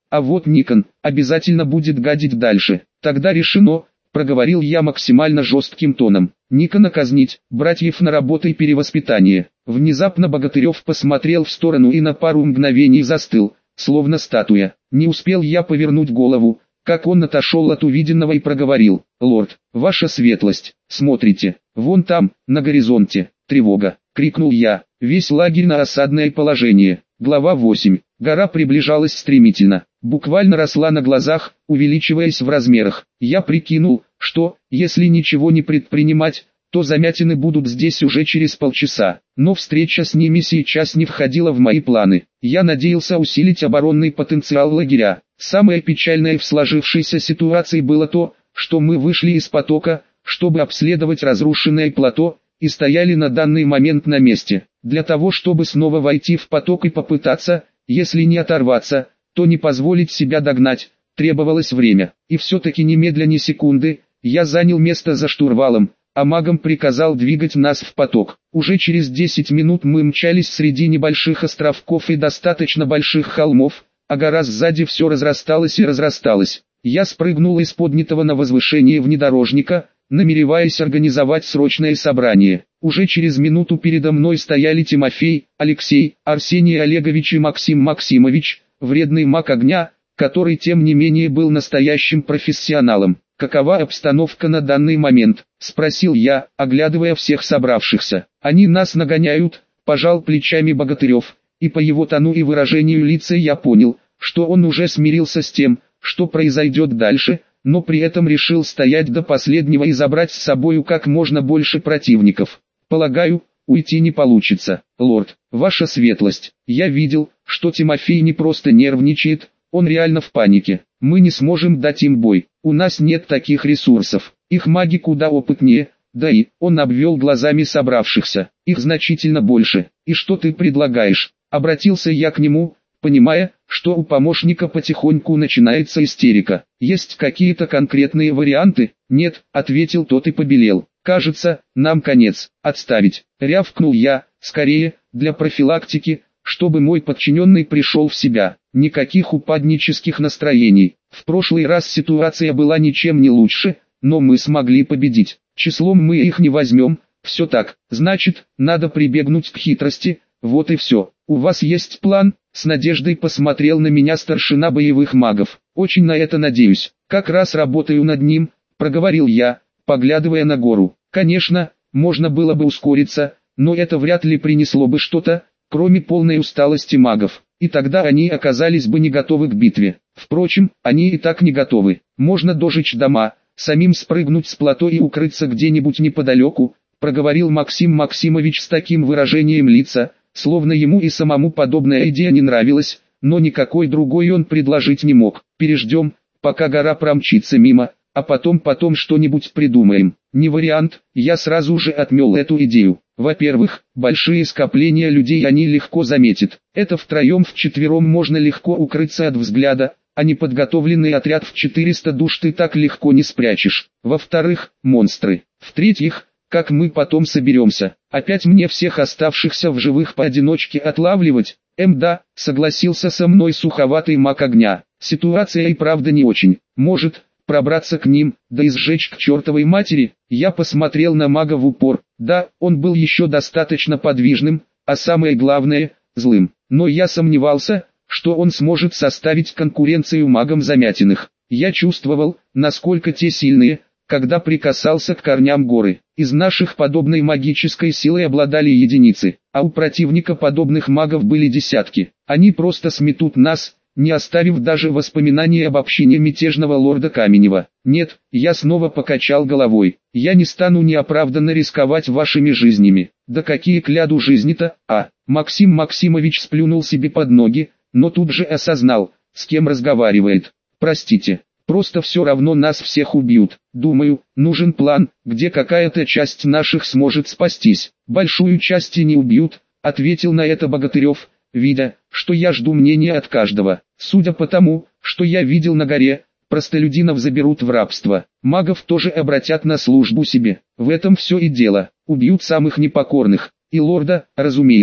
А вот Никон обязательно будет гадить дальше. Тогда решено, проговорил я максимально жестким тоном. Никона казнить, братьев на работу и перевоспитание. Внезапно Богатырев посмотрел в сторону и на пару мгновений застыл, словно статуя. Не успел я повернуть голову, как он отошел от увиденного и проговорил: «Лорд, ваша светлость, смотрите, вон там, на горизонте, тревога!» — крикнул я. Весь лагерь на осадное положение. Глава 8. Гора приближалась стремительно, буквально росла на глазах, увеличиваясь в размерах. Я прикинул, что, если ничего не предпринимать, то замятины будут здесь уже через полчаса. Но встреча с ними сейчас не входила в мои планы. Я надеялся усилить оборонный потенциал лагеря. Самое печальное в сложившейся ситуации было то, что мы вышли из потока, чтобы обследовать разрушенное плато, и стояли на данный момент на месте. Для того, чтобы снова войти в поток и попытаться, если не оторваться, то не позволить себя догнать, требовалось время. И все-таки немедля ни секунды, я занял место за штурвалом, а магам приказал двигать нас в поток. Уже через 10 минут мы мчались среди небольших островков и достаточно больших холмов, а гора сзади все разрасталась и разрасталась. Я спрыгнул из поднятого на возвышение внедорожника, намереваясь организовать срочное собрание. Уже через минуту передо мной стояли Тимофей, Алексей, Арсений Олегович и Максим Максимович, вредный маг огня, который тем не менее был настоящим профессионалом. «Какова обстановка на данный момент?» – спросил я, оглядывая всех собравшихся. «Они нас нагоняют», – пожал плечами Богатырев, и по его тону и выражению лица я понял, что он уже смирился с тем, что произойдет дальше, но при этом решил стоять до последнего и забрать с собою как можно больше противников. «Полагаю, уйти не получится, лорд, ваша светлость. Я видел, что Тимофей не просто нервничает, он реально в панике. Мы не сможем дать им бой, у нас нет таких ресурсов, их маги куда опытнее, да и, он обвел глазами собравшихся, их значительно больше. И что ты предлагаешь?» Обратился я к нему, понимая, что у помощника потихоньку начинается истерика. «Есть какие-то конкретные варианты?» «Нет», — ответил тот и побелел. «Кажется, нам конец. Отставить!» — рявкнул я, скорее, для профилактики, чтобы мой подчиненный пришел в себя. Никаких упаднических настроений. В прошлый раз ситуация была ничем не лучше, но мы смогли победить. Числом мы их не возьмем, все так. Значит, надо прибегнуть к хитрости, вот и все. У вас есть план?» С надеждой посмотрел на меня старшина боевых магов. «Очень на это надеюсь. Как раз работаю над ним», — проговорил я, поглядывая на гору. Конечно, можно было бы ускориться, но это вряд ли принесло бы что-то, кроме полной усталости магов, и тогда они оказались бы не готовы к битве. Впрочем, они и так не готовы. Можно дожечь дома, самим спрыгнуть с плато и укрыться где-нибудь неподалеку, проговорил Максим Максимович с таким выражением лица, словно ему и самому подобная идея не нравилась, но никакой другой он предложить не мог. «Переждем, пока гора промчится мимо, а потом что-нибудь придумаем». «Не вариант», я сразу же отмел эту идею. Во-первых, большие скопления людей они легко заметят. Это втроем-вчетвером можно легко укрыться от взгляда, а неподготовленный отряд в 400 душ ты так легко не спрячешь. Во-вторых, монстры. В-третьих, как мы потом соберемся? Опять мне всех оставшихся в живых поодиночке отлавливать? Да, согласился со мной суховатый маг огня. Ситуация и правда не очень. Может, пробраться к ним, да и сжечь к чертовой матери? Я посмотрел на мага в упор. Да, он был еще достаточно подвижным, а самое главное, злым. Но я сомневался, что он сможет составить конкуренцию магам Замятиных. Я чувствовал, насколько те сильные, когда прикасался к корням горы. Из наших подобной магической силой обладали единицы, а у противника подобных магов были десятки. Они просто сметут нас, не оставив даже воспоминаний об общине мятежного лорда Каменева. «Нет», я снова покачал головой, «я не стану неоправданно рисковать вашими жизнями». «Да какие кляду жизни-то, а?» Максим Максимович сплюнул себе под ноги, но тут же осознал, с кем разговаривает. «Простите, просто все равно нас всех убьют. Думаю, нужен план, где какая-то часть наших сможет спастись». «Большую часть и не убьют», ответил на это Богатырев, видя, что я жду мнения от каждого. «Судя по тому, что я видел на горе, простолюдинов заберут в рабство, магов тоже обратят на службу себе. В этом все и дело, убьют самых непокорных, и лорда, разумеется».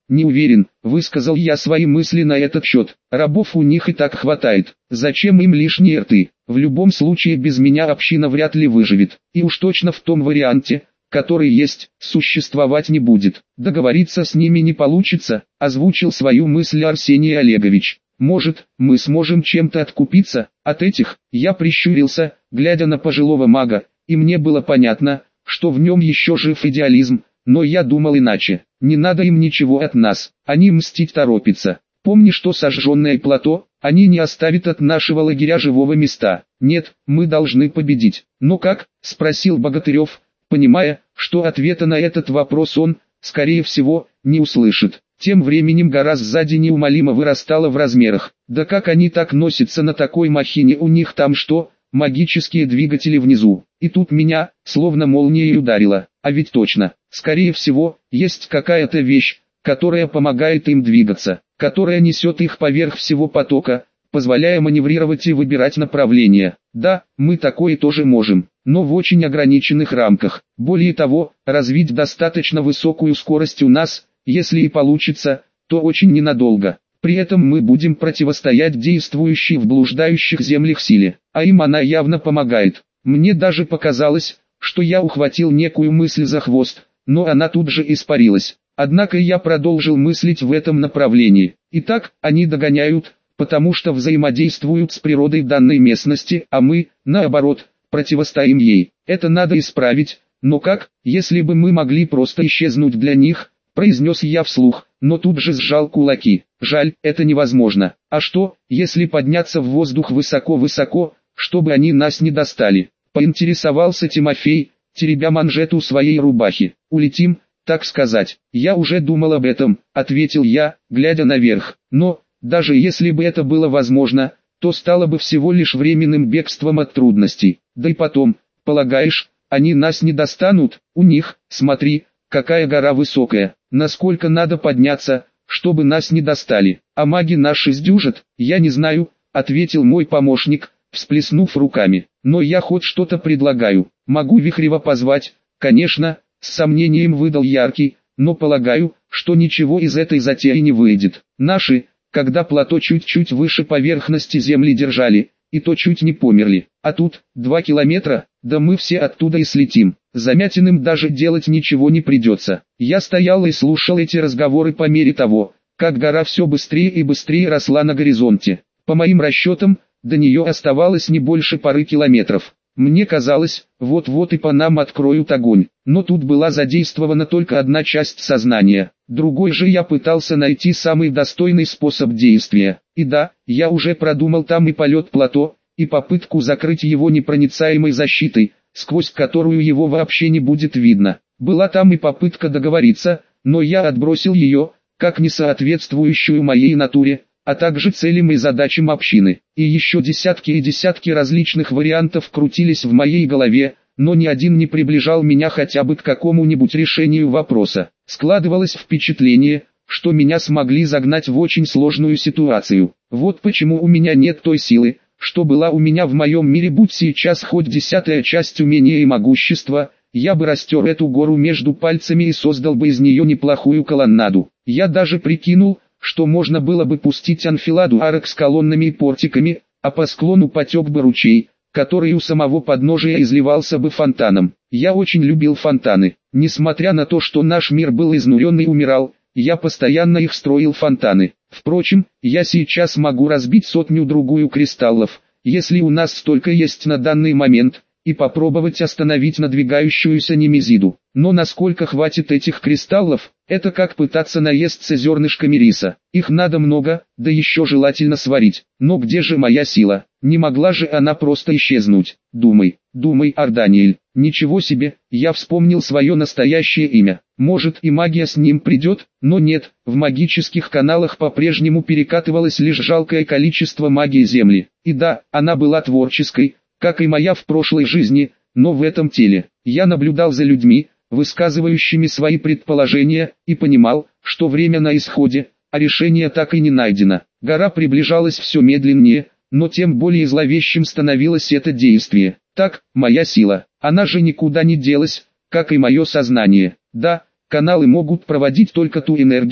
Не уверен, высказал я свои мысли на этот счет. Рабов у них и так хватает. Зачем им лишние рты? В любом случае без меня община вряд ли выживет. И уж точно в том варианте, который есть, существовать не будет. Договориться с ними не получится, озвучил свою мысль Арсений Олегович. Может, мы сможем чем-то откупиться от этих? Я прищурился, глядя на пожилого мага, и мне было понятно, что в нем еще жив идеализм, но я думал иначе. Не надо им ничего от нас, они мстить торопятся. Помни, что сожженное плато, они не оставят от нашего лагеря живого места. Нет, мы должны победить. Но как? Спросил Богатырев, понимая, что ответа на этот вопрос он, скорее всего, не услышит. Тем временем гора сзади неумолимо вырастала в размерах. Да как они так носятся на такой махине, у них там что? Магические двигатели внизу. И тут меня, словно молнией ударило. А ведь точно, скорее всего, есть какая-то вещь, которая помогает им двигаться, которая несет их поверх всего потока, позволяя маневрировать и выбирать направление. Да, мы такое тоже можем, но в очень ограниченных рамках. Более того, развить достаточно высокую скорость у нас, если и получится, то очень ненадолго. При этом мы будем противостоять действующей в блуждающих землях силе, а им она явно помогает. Мне даже показалось, что я ухватил некую мысль за хвост, но она тут же испарилась. Однако я продолжил мыслить в этом направлении. Итак, они догоняют, потому что взаимодействуют с природой данной местности, а мы, наоборот, противостоим ей. Это надо исправить, но как, если бы мы могли просто исчезнуть для них, произнес я вслух, но тут же сжал кулаки. Жаль, это невозможно. А что, если подняться в воздух высоко-высоко, чтобы они нас не достали? Поинтересовался Тимофей, теребя манжету своей рубахи. Улетим, так сказать. Я уже думал об этом, ответил я, глядя наверх. Но, даже если бы это было возможно, то стало бы всего лишь временным бегством от трудностей. Да и потом, полагаешь, они нас не достанут? У них, смотри, какая гора высокая, насколько надо подняться, чтобы нас не достали. А маги наши сдюжат? Я не знаю, ответил мой помощник, всплеснув руками. Но я хоть что-то предлагаю. Могу Вихрева позвать, конечно, с сомнением выдал Яркий, но полагаю, что ничего из этой затеи не выйдет. Наши, когда плато чуть-чуть выше поверхности земли держали, и то чуть не померли. А тут, 2 километра, да мы все оттуда и слетим. Замятиным даже делать ничего не придется. Я стоял и слушал эти разговоры по мере того, как гора все быстрее и быстрее росла на горизонте. По моим расчетам, до нее оставалось не больше пары километров. Мне казалось, вот-вот и по нам откроют огонь. Но тут была задействована только одна часть сознания. Другой же я пытался найти самый достойный способ действия. И да, я уже продумал там и полет плато, и попытку закрыть его непроницаемой защитой, сквозь которую его вообще не будет видно. Была там и попытка договориться, но я отбросил ее, как не соответствующую моей натуре, а также целям и задачам общины. И еще десятки и десятки различных вариантов крутились в моей голове, но ни один не приближал меня хотя бы к какому-нибудь решению вопроса. Складывалось впечатление, что меня смогли загнать в очень сложную ситуацию. Вот почему у меня нет той силы, что была у меня в моем мире. Будь сейчас хоть 10-я часть умения и могущества, я бы растер эту гору между пальцами и создал бы из нее неплохую колоннаду. Я даже прикинул, что можно было бы пустить анфиладу арок с колоннами и портиками, а по склону потек бы ручей, который у самого подножия изливался бы фонтаном. Я очень любил фонтаны. Несмотря на то, что наш мир был изнурен и умирал, я постоянно их строил фонтаны. Впрочем, я сейчас могу разбить 100-другую кристаллов, если у нас столько есть на данный момент, и попробовать остановить надвигающуюся Немезиду. Но насколько хватит этих кристаллов, это как пытаться наесться зернышками риса. Их надо много, да еще желательно сварить. Но где же моя сила? Не могла же она просто исчезнуть. Думай, Арданиэль. Ничего себе, я вспомнил свое настоящее имя. Может и магия с ним придет, но нет, в магических каналах по-прежнему перекатывалось лишь жалкое количество магии Земли. И да, она была творческой, как и моя в прошлой жизни, но в этом теле. Я наблюдал за людьми, высказывающими свои предположения, и понимал, что время на исходе, а решение так и не найдено. Гора приближалась все медленнее, но тем более зловещим становилось это действие. Так, моя сила, она же никуда не делась, как и мое сознание. Да, каналы могут проводить только ту энергию,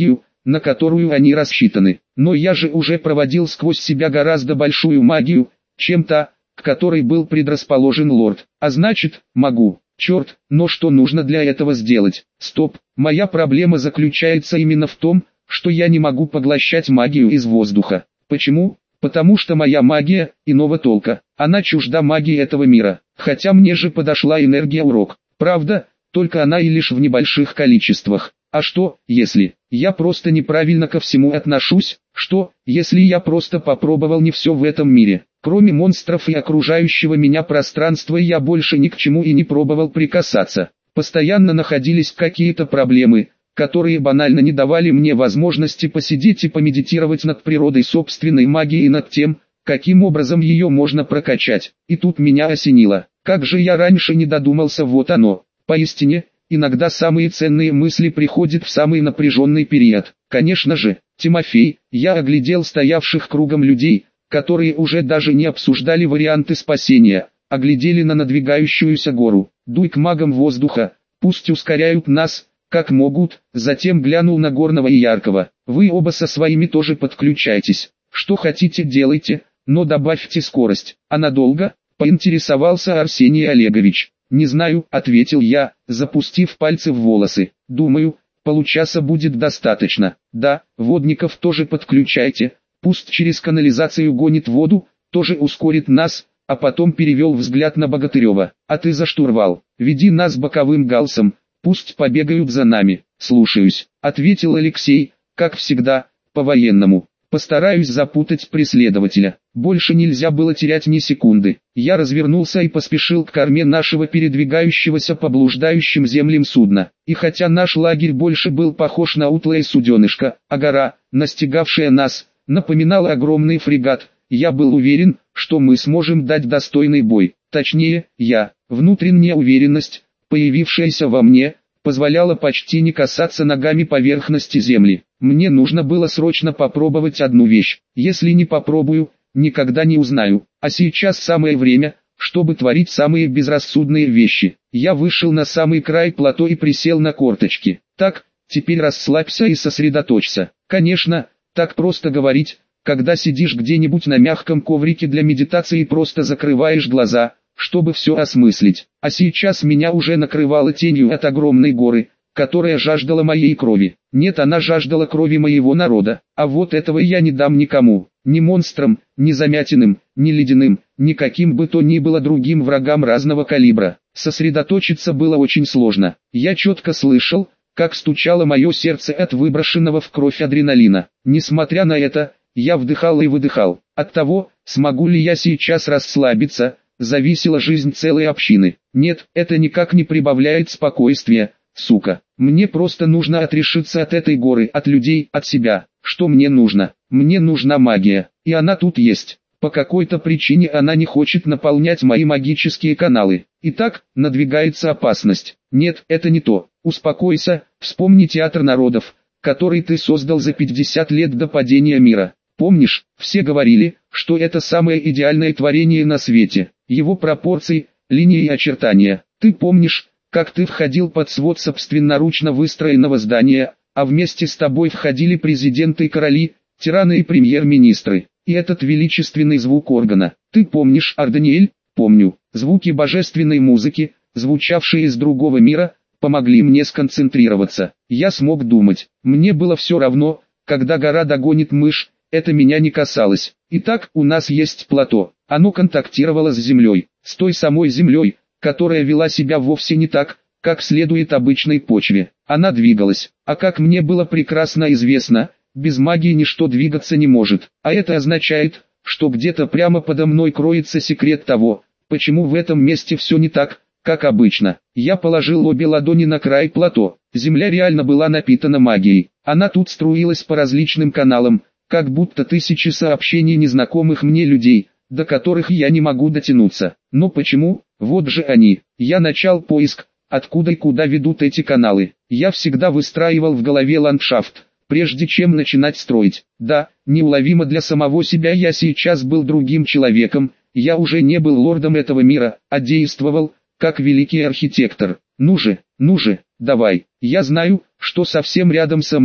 на которую они рассчитаны. Но я же уже проводил сквозь себя гораздо большую магию, чем та, к которой был предрасположен лорд. А значит, могу. Черт, но что нужно для этого сделать? Стоп, моя проблема заключается именно в том, что я не могу поглощать магию из воздуха. Почему? Потому что моя магия иного толка. Она чужда магии этого мира. Хотя мне же подошла энергия урок. Правда, только она и лишь в небольших количествах. А что, если я просто неправильно ко всему отношусь? Что, если я просто попробовал не все в этом мире? Кроме монстров и окружающего меня пространства я больше ни к чему и не пробовал прикасаться. Постоянно находились какие-то проблемы, которые банально не давали мне возможности посидеть и помедитировать над природой собственной магии и над тем, каким образом ее можно прокачать. И тут меня осенило. Как же я раньше не додумался, вот оно. Поистине, иногда самые ценные мысли приходят в самый напряженный период. Конечно же, Тимофей, я оглядел стоявших кругом людей, которые уже даже не обсуждали варианты спасения, а глядели на надвигающуюся гору. Дуй к магам воздуха, пусть ускоряют нас, как могут. Затем глянул на Горного и Яркого. Вы оба со своими тоже подключайтесь. Что хотите делайте, но добавьте скорость. А надолго? Поинтересовался Арсений Олегович. «Не знаю», — ответил я, запустив пальцы в волосы. «Думаю, получаса будет достаточно. Да, водников тоже подключайте. Пусть через канализацию гонит воду, тоже ускорит нас», а потом перевел взгляд на Богатырева. «А ты за штурвал, веди нас боковым галсом, пусть побегают за нами». «Слушаюсь», — ответил Алексей, как всегда, по-военному. «Постараюсь запутать преследователя». Больше нельзя было терять ни секунды. Я развернулся и поспешил к корме нашего передвигающегося по блуждающим землям судна. И хотя наш лагерь больше был похож на утлое суденышко, а гора, настигавшая нас, напоминала огромный фрегат, я был уверен, что мы сможем дать достойный бой. Точнее, внутренняя уверенность, появившаяся во мне, позволяла почти не касаться ногами поверхности земли. Мне нужно было срочно попробовать одну вещь. Если не попробую, никогда не узнаю. А сейчас самое время, чтобы творить самые безрассудные вещи. Я вышел на самый край плато и присел на корточки. Так, теперь расслабься и сосредоточься. Конечно, так просто говорить, когда сидишь где-нибудь на мягком коврике для медитации и просто закрываешь глаза, чтобы все осмыслить. А сейчас меня уже накрывало тенью от огромной горы, которая жаждала моей крови. Нет, она жаждала крови моего народа. А вот этого я не дам никому. Ни монстрам, ни замятиным, ни ледяным, ни каким бы то ни было другим врагам разного калибра. Сосредоточиться было очень сложно. Я четко слышал, как стучало мое сердце от выброшенного в кровь адреналина. Несмотря на это, я вдыхал и выдыхал. От того, смогу ли я сейчас расслабиться, зависела жизнь целой общины. Нет, это никак не прибавляет спокойствия, сука. Мне просто нужно отрешиться от этой горы, от людей, от себя. Что мне нужно? Мне нужна магия. И она тут есть. По какой-то причине она не хочет наполнять мои магические каналы. Итак, надвигается опасность. Нет, это не то. Успокойся, вспомни театр народов, который ты создал за 50 лет до падения мира. Помнишь, все говорили, что это самое идеальное творение на свете. Его пропорции, линии и очертания. Ты помнишь, как ты входил под свод собственноручно выстроенного здания, а вместе с тобой входили президенты и короли, тираны и премьер-министры. И этот величественный звук органа. Ты помнишь, Арданиэль? Помню. Звуки божественной музыки, звучавшие из другого мира, помогли мне сконцентрироваться. Я смог думать. Мне было все равно, когда гора догонит мышь, это меня не касалось. Итак, у нас есть плато. Оно контактировало с землей, с той самой землей, которая вела себя вовсе не так, как следует обычной почве. Она двигалась, а как мне было прекрасно известно, без магии ничто двигаться не может. А это означает, что где-то прямо подо мной кроется секрет того, почему в этом месте все не так, как обычно. Я положил обе ладони на край плато. Земля реально была напитана магией. Она тут струилась по различным каналам, как будто тысячи сообщений незнакомых мне людей, до которых я не могу дотянуться. Но почему? Вот же они. Я начал поиск, откуда и куда ведут эти каналы. Я всегда выстраивал в голове ландшафт, прежде чем начинать строить. Да, неуловимо для самого себя я сейчас был другим человеком, я уже не был лордом этого мира, а действовал, как великий архитектор. Ну же, давай. Я знаю, что совсем рядом со мной,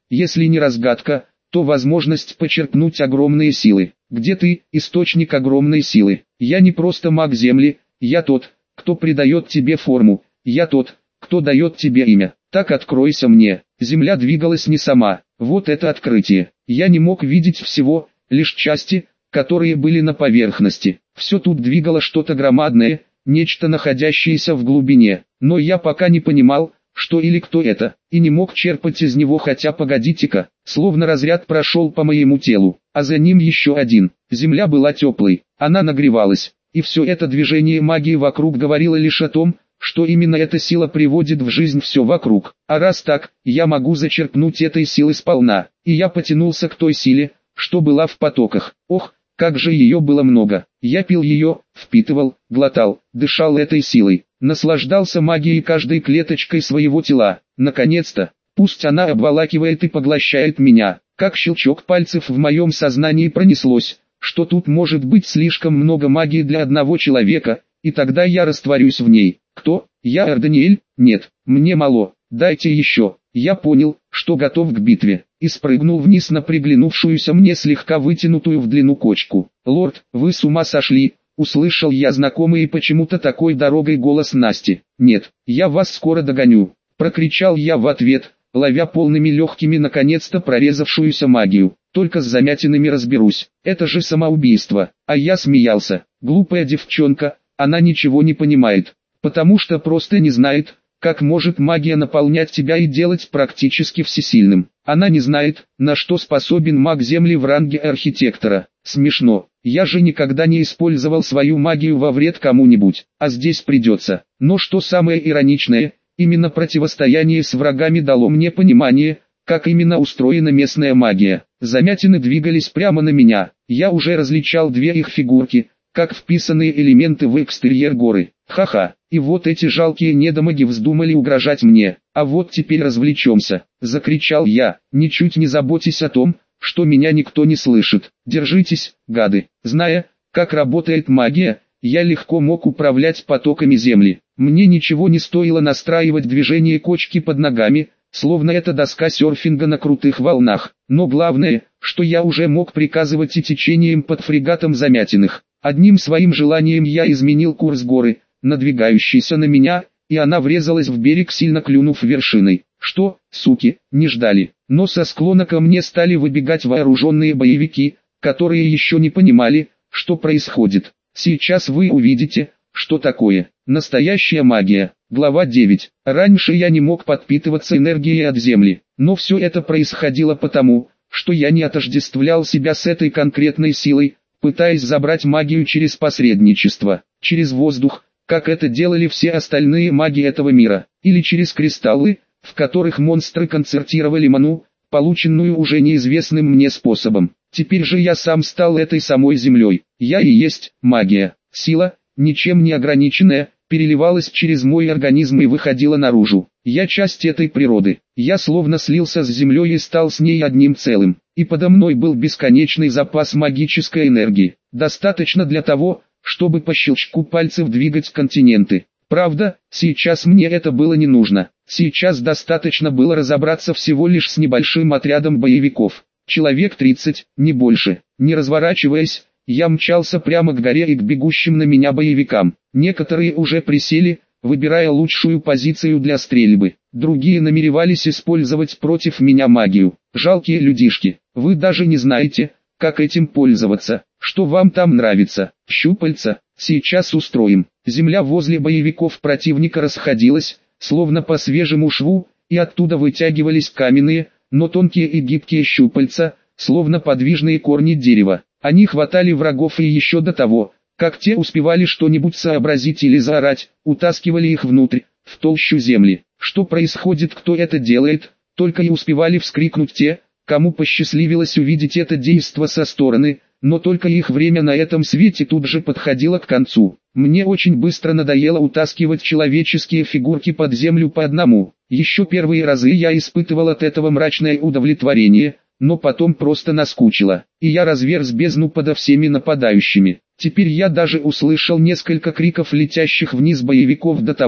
если не разгадка, то возможность почерпнуть огромные силы. Где ты, источник огромной силы? Я не просто маг Земли, я тот, кто придает тебе форму, я тот, кто дает тебе имя. Так откройся мне. Земля двигалась не сама. Вот это открытие. Я не мог видеть всего, лишь части, которые были на поверхности. Все тут двигало что-то громадное, нечто находящееся в глубине. Но я пока не понимал, что или кто это, и не мог черпать из него, хотя погодите-ка, словно разряд прошел по моему телу, а за ним еще один. Земля была теплой, она нагревалась, и все это движение магии вокруг говорило лишь о том, что именно эта сила приводит в жизнь все вокруг. А раз так, я могу зачерпнуть этой силы сполна, и я потянулся к той силе, что была в потоках. Ох, как же ее было много. Я пил ее, впитывал, глотал, дышал этой силой, наслаждался магией каждой клеточкой своего тела. Наконец-то, пусть она обволакивает и поглощает меня. Как щелчок пальцев в моем сознании пронеслось, что тут может быть слишком много магии для одного человека, и тогда я растворюсь в ней. Кто? Я Эрданиэль? Нет, мне мало, дайте еще. Я понял, что готов к битве, и спрыгнул вниз на приглянувшуюся мне слегка вытянутую в длину кочку. «Лорд, вы с ума сошли?» — услышал я знакомый и почему-то такой дорогой голос Насти. «Нет, я вас скоро догоню», — прокричал я в ответ, ловя полными легкими наконец-то прорезавшуюся магию. «Только с замятинами разберусь, это же самоубийство». А я смеялся. Глупая девчонка, она ничего не понимает, потому что просто не знает, как может магия наполнять тебя и делать практически всесильным. Она не знает, на что способен маг Земли в ранге архитектора. Смешно, я же никогда не использовал свою магию во вред кому-нибудь, а здесь придется. Но что самое ироничное, именно противостояние с врагами дало мне понимание, как именно устроена местная магия. Замятины двигались прямо на меня, я уже различал две их фигурки, как вписанные элементы в экстерьер горы. Ха-ха, и вот эти жалкие недомаги вздумали угрожать мне. А вот теперь развлечемся, закричал я, ничуть не заботясь о том, что меня никто не слышит. Держитесь, гады. Зная, как работает магия, я легко мог управлять потоками земли. Мне ничего не стоило настраивать движение кочки под ногами, словно это доска серфинга на крутых волнах. Но главное, что я уже мог приказывать и течением под фрегатом Замятиных. Одним своим желанием я изменил курс горы, надвигающейся на меня, и она врезалась в берег, сильно клюнув вершиной. Что, суки, не ждали. Но со склона ко мне стали выбегать вооруженные боевики, которые еще не понимали, что происходит. Сейчас вы увидите, что такое настоящая магия. Глава 9. Раньше я не мог подпитываться энергией от земли, но все это происходило потому, что я не отождествлял себя с этой конкретной силой, пытаясь забрать магию через посредничество, через воздух, как это делали все остальные маги этого мира, или через кристаллы, в которых монстры концертировали ману, полученную уже неизвестным мне способом. Теперь же я сам стал этой самой землей. Я и есть магия. Сила, ничем не ограниченная, переливалась через мой организм и выходила наружу. Я часть этой природы. Я словно слился с землей и стал с ней одним целым. И подо мной был бесконечный запас магической энергии. Достаточно для того, чтобы по щелчку пальцев двигать континенты. Правда, сейчас мне это было не нужно. Сейчас достаточно было разобраться всего лишь с небольшим отрядом боевиков. Человек 30, не больше. Не разворачиваясь, я мчался прямо к горе и к бегущим на меня боевикам. Некоторые уже присели, выбирая лучшую позицию для стрельбы. Другие намеревались использовать против меня магию. Жалкие людишки, вы даже не знаете, как этим пользоваться. Что вам там нравится? Щупальца? Сейчас устроим. Земля возле боевиков противника расходилась, словно по свежему шву, и оттуда вытягивались каменные, но тонкие и гибкие щупальца, словно подвижные корни дерева. Они хватали врагов и еще до того, как те успевали что-нибудь сообразить или заорать, утаскивали их внутрь, в толщу земли. Что происходит, кто это делает, только и успевали вскрикнуть те, кому посчастливилось увидеть это действо со стороны, но только их время на этом свете тут же подходило к концу. Мне очень быстро надоело утаскивать человеческие фигурки под землю по одному. Еще первые разы я испытывал от этого мрачное удовлетворение, но потом просто наскучило, и я разверз бездну подо всеми нападающими. Теперь я даже услышал несколько криков летящих вниз боевиков до того,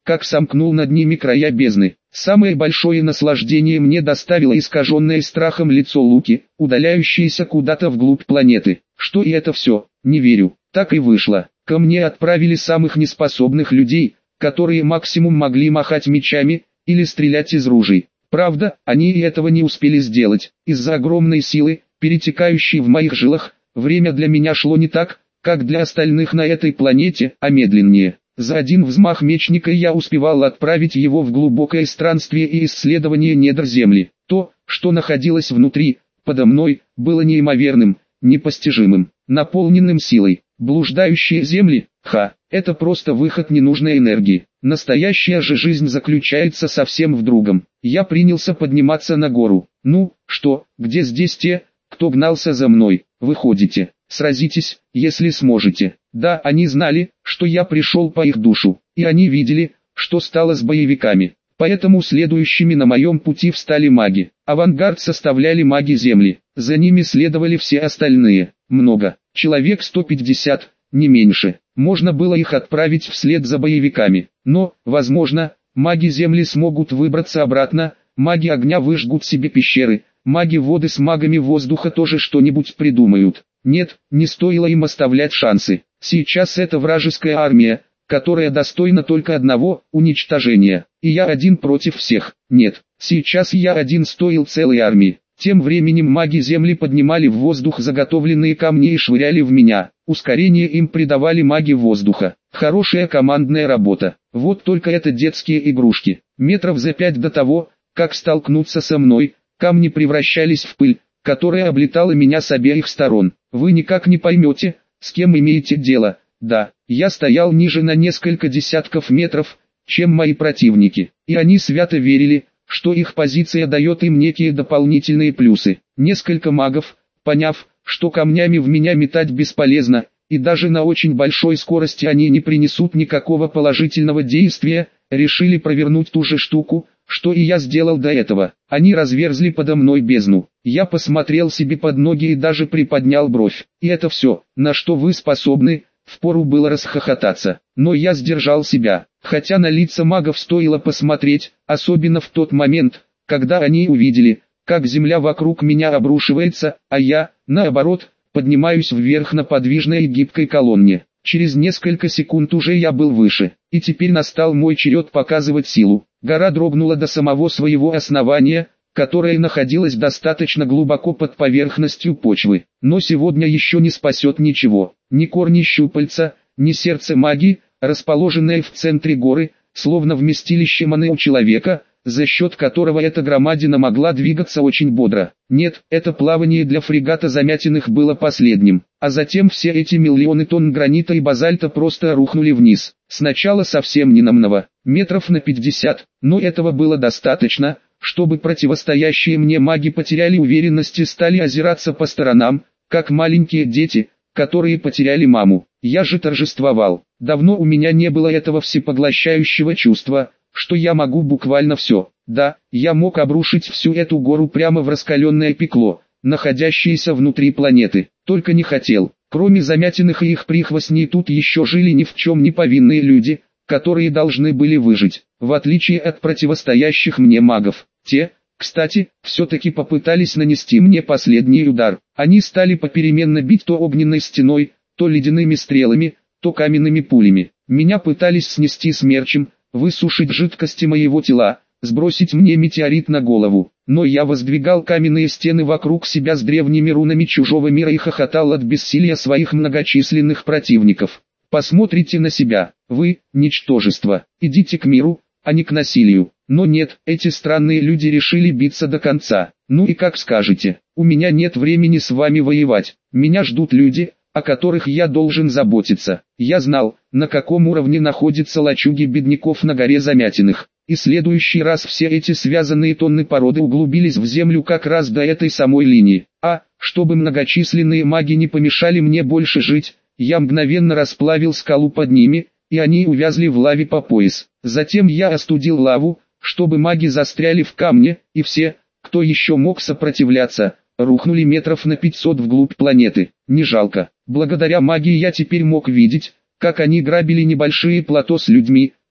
как сомкнул над ними края бездны. Самое большое наслаждение мне доставило искаженное страхом лицо Луки, удаляющееся куда-то вглубь планеты. Что и это все, не верю. Так и вышло. Ко мне отправили самых неспособных людей, которые максимум могли махать мечами или стрелять из ружей. Правда, они и этого не успели сделать. Из-за огромной силы, перетекающей в моих жилах, время для меня шло не так, как для остальных на этой планете, а медленнее. За один взмах мечника я успевал отправить его в глубокое странствие и исследование недр Земли. То, что находилось внутри, подо мной, было неимоверным, непостижимым, наполненным силой. Блуждающие земли, это просто выход ненужной энергии. Настоящая же жизнь заключается совсем в другом. Я принялся подниматься на гору. Ну, что, где здесь те, кто гнался за мной? Выходите, сразитесь, если сможете. Да, они знали, что я пришел по их душу, и они видели, что стало с боевиками. Поэтому следующими на моем пути встали маги. Авангард составляли маги Земли, за ними следовали все остальные. Много, человек 150, не меньше. Можно было их отправить вслед за боевиками. Но, возможно, маги Земли смогут выбраться обратно, маги огня выжгут себе пещеры, маги воды с магами воздуха тоже что-нибудь придумают. Нет, не стоило им оставлять шансы. Сейчас это вражеская армия, которая достойна только одного – уничтожения. И я один против всех. Нет, сейчас я один стоил целой армии. Тем временем маги Земли поднимали в воздух заготовленные камни и швыряли в меня. Ускорение им придавали маги воздуха. Хорошая командная работа. Вот только это детские игрушки. Метров за 5 до того, как столкнуться со мной, камни превращались в пыль, которая облетала меня с обеих сторон. Вы никак не поймете, с кем имеете дело. Да, я стоял ниже на несколько десятков метров, чем мои противники. И они свято верили, что их позиция дает им некие дополнительные плюсы. Несколько магов, поняв, что камнями в меня метать бесполезно, и даже на очень большой скорости они не принесут никакого положительного действия, решили провернуть ту же штуку, что и я сделал до этого. Они разверзли подо мной бездну. Я посмотрел себе под ноги и даже приподнял бровь. И это все, на что вы способны. Впору было расхохотаться, но я сдержал себя, хотя на лица магов стоило посмотреть, особенно в тот момент, когда они увидели, как земля вокруг меня обрушивается, а я, наоборот, поднимаюсь вверх на подвижной и гибкой колонне. Через несколько секунд уже я был выше, и теперь настал мой черед показывать силу. Гора дрогнула до самого своего основания, которое находилось достаточно глубоко под поверхностью почвы. Но сегодня еще не спасет ничего, ни корни щупальца, ни сердце магии, расположенное в центре горы, словно вместилище маны у человека, за счет которого эта громадина могла двигаться очень бодро. Нет, это плавание для фрегата Замятиных было последним, а затем все эти миллионы тонн гранита и базальта просто рухнули вниз. Сначала совсем ненамного, метров на 50, но этого было достаточно, чтобы противостоящие мне маги потеряли уверенность и стали озираться по сторонам, как маленькие дети, которые потеряли маму. Я же торжествовал. Давно у меня не было этого всепоглощающего чувства, что я могу буквально все. Да, я мог обрушить всю эту гору прямо в раскаленное пекло, находящееся внутри планеты. Только не хотел. Кроме Замятиных и их прихвостней тут еще жили ни в чем не повинные люди, которые должны были выжить, в отличие от противостоящих мне магов. Те, кстати, все-таки попытались нанести мне последний удар. Они стали попеременно бить то огненной стеной, то ледяными стрелами, то каменными пулями. Меня пытались снести смерчем, высушить жидкости моего тела, сбросить мне метеорит на голову. Но я воздвигал каменные стены вокруг себя с древними рунами чужого мира и хохотал от бессилия своих многочисленных противников. Посмотрите на себя, вы, ничтожество, идите к миру, а не к насилию. Но нет, эти странные люди решили биться до конца. Ну и как скажете, у меня нет времени с вами воевать, меня ждут люди, о которых я должен заботиться. Я знал, на каком уровне находятся лачуги бедняков на горе Замятиных. И следующий раз все эти связанные тонны породы углубились в землю как раз до этой самой линии. А, чтобы многочисленные маги не помешали мне больше жить, я мгновенно расплавил скалу под ними, и они увязли в лаве по пояс. Затем я остудил лаву, чтобы маги застряли в камне, и все, кто еще мог сопротивляться, рухнули метров на 500 вглубь планеты. Не жалко. Благодаря магии я теперь мог видеть, как они грабили небольшие плато с людьми,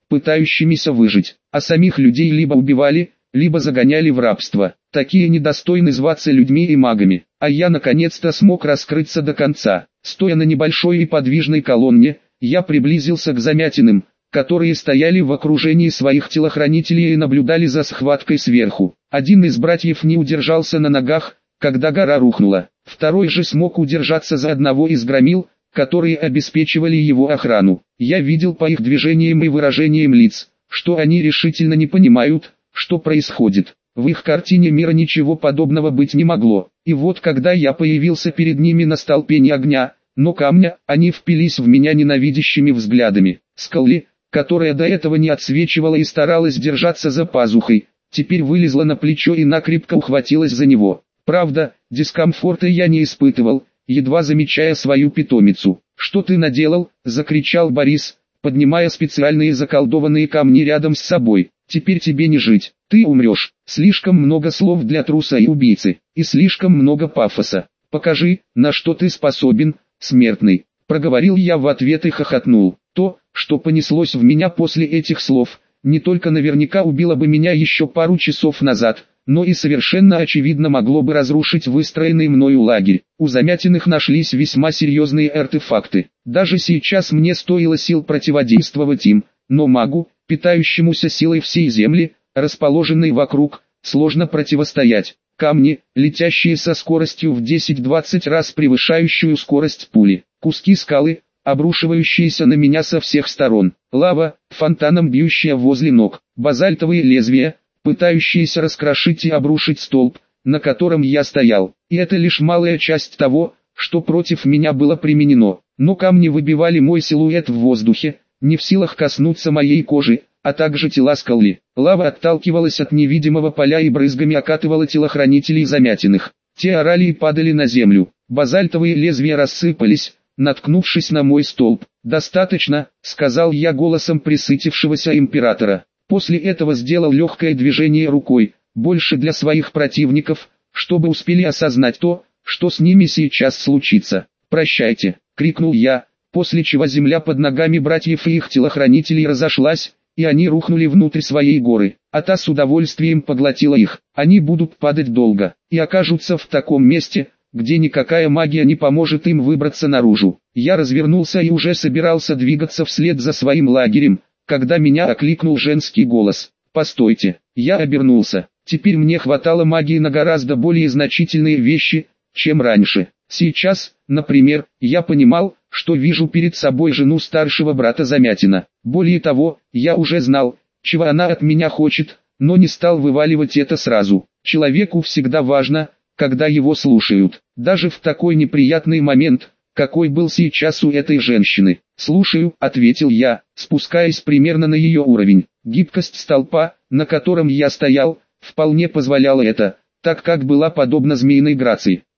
пытающимися выжить, а самих людей либо убивали, либо загоняли в рабство. Такие недостойны зваться людьми и магами. А я наконец-то смог раскрыться до конца. Стоя на небольшой и подвижной колонне, я приблизился к Замятиным, которые стояли в окружении своих телохранителей и наблюдали за схваткой сверху. Один из братьев не удержался на ногах, когда гора рухнула. Второй же смог удержаться за одного из громил, которые обеспечивали его охрану. Я видел по их движениям и выражениям лиц, что они решительно не понимают, что происходит. В их картине мира ничего подобного быть не могло. И вот когда я появился перед ними на столпе не огня, но камня, они впились в меня ненавидящими взглядами. Скалли, которая до этого не отсвечивала и старалась держаться за пазухой, теперь вылезла на плечо и накрепко ухватилась за него. Правда, дискомфорта я не испытывал, едва замечая свою питомицу. «Что ты наделал?» – закричал Борис, поднимая специальные заколдованные камни рядом с собой. «Теперь тебе не жить, ты умрешь». Слишком много слов для труса и убийцы, и слишком много пафоса. «Покажи, на что ты способен, смертный», – проговорил я в ответ и хохотнул. То, что понеслось в меня после этих слов, не только наверняка убило бы меня еще пару часов назад, но и совершенно очевидно могло бы разрушить выстроенный мною лагерь. У Замятиных нашлись весьма серьезные артефакты. Даже сейчас мне стоило сил противодействовать им, но магу, питающемуся силой всей земли, расположенной вокруг, сложно противостоять. Камни, летящие со скоростью в 10-20 раз превышающую скорость пули. Куски скалы, обрушивающиеся на меня со всех сторон. Лава, фонтаном бьющая возле ног. Базальтовые лезвия, пытающиеся раскрошить и обрушить столб, на котором я стоял. И это лишь малая часть того, что против меня было применено. Но камни выбивали мой силуэт в воздухе, не в силах коснуться моей кожи, а также тела Скалли. Лава отталкивалась от невидимого поля и брызгами окатывала телохранителей Замятиных. Те орали и падали на землю. Базальтовые лезвия рассыпались, наткнувшись на мой столб. «Достаточно», — сказал я голосом пресытившегося императора. После этого сделал легкое движение рукой, больше для своих противников, чтобы успели осознать то, что с ними сейчас случится. «Прощайте», — крикнул я, после чего земля под ногами братьев и их телохранителей разошлась, и они рухнули внутрь своей горы, а та с удовольствием поглотила их. Они будут падать долго, и окажутся в таком месте, где никакая магия не поможет им выбраться наружу. Я развернулся и уже собирался двигаться вслед за своим лагерем, когда меня окликнул женский голос. «Постойте!» Я обернулся. Теперь мне хватало магии на гораздо более значительные вещи, чем раньше. Сейчас, например, я понимал, что вижу перед собой жену старшего брата Замятина. Более того, я уже знал, чего она от меня хочет, но не стал вываливать это сразу. Человеку всегда важно, когда его слушают, даже в такой неприятный момент, какой был сейчас у этой женщины. «Слушаю», — ответил я, спускаясь примерно на ее уровень. Гибкость столпа, на котором я стоял, вполне позволяла это, так как была подобна змеиной грации.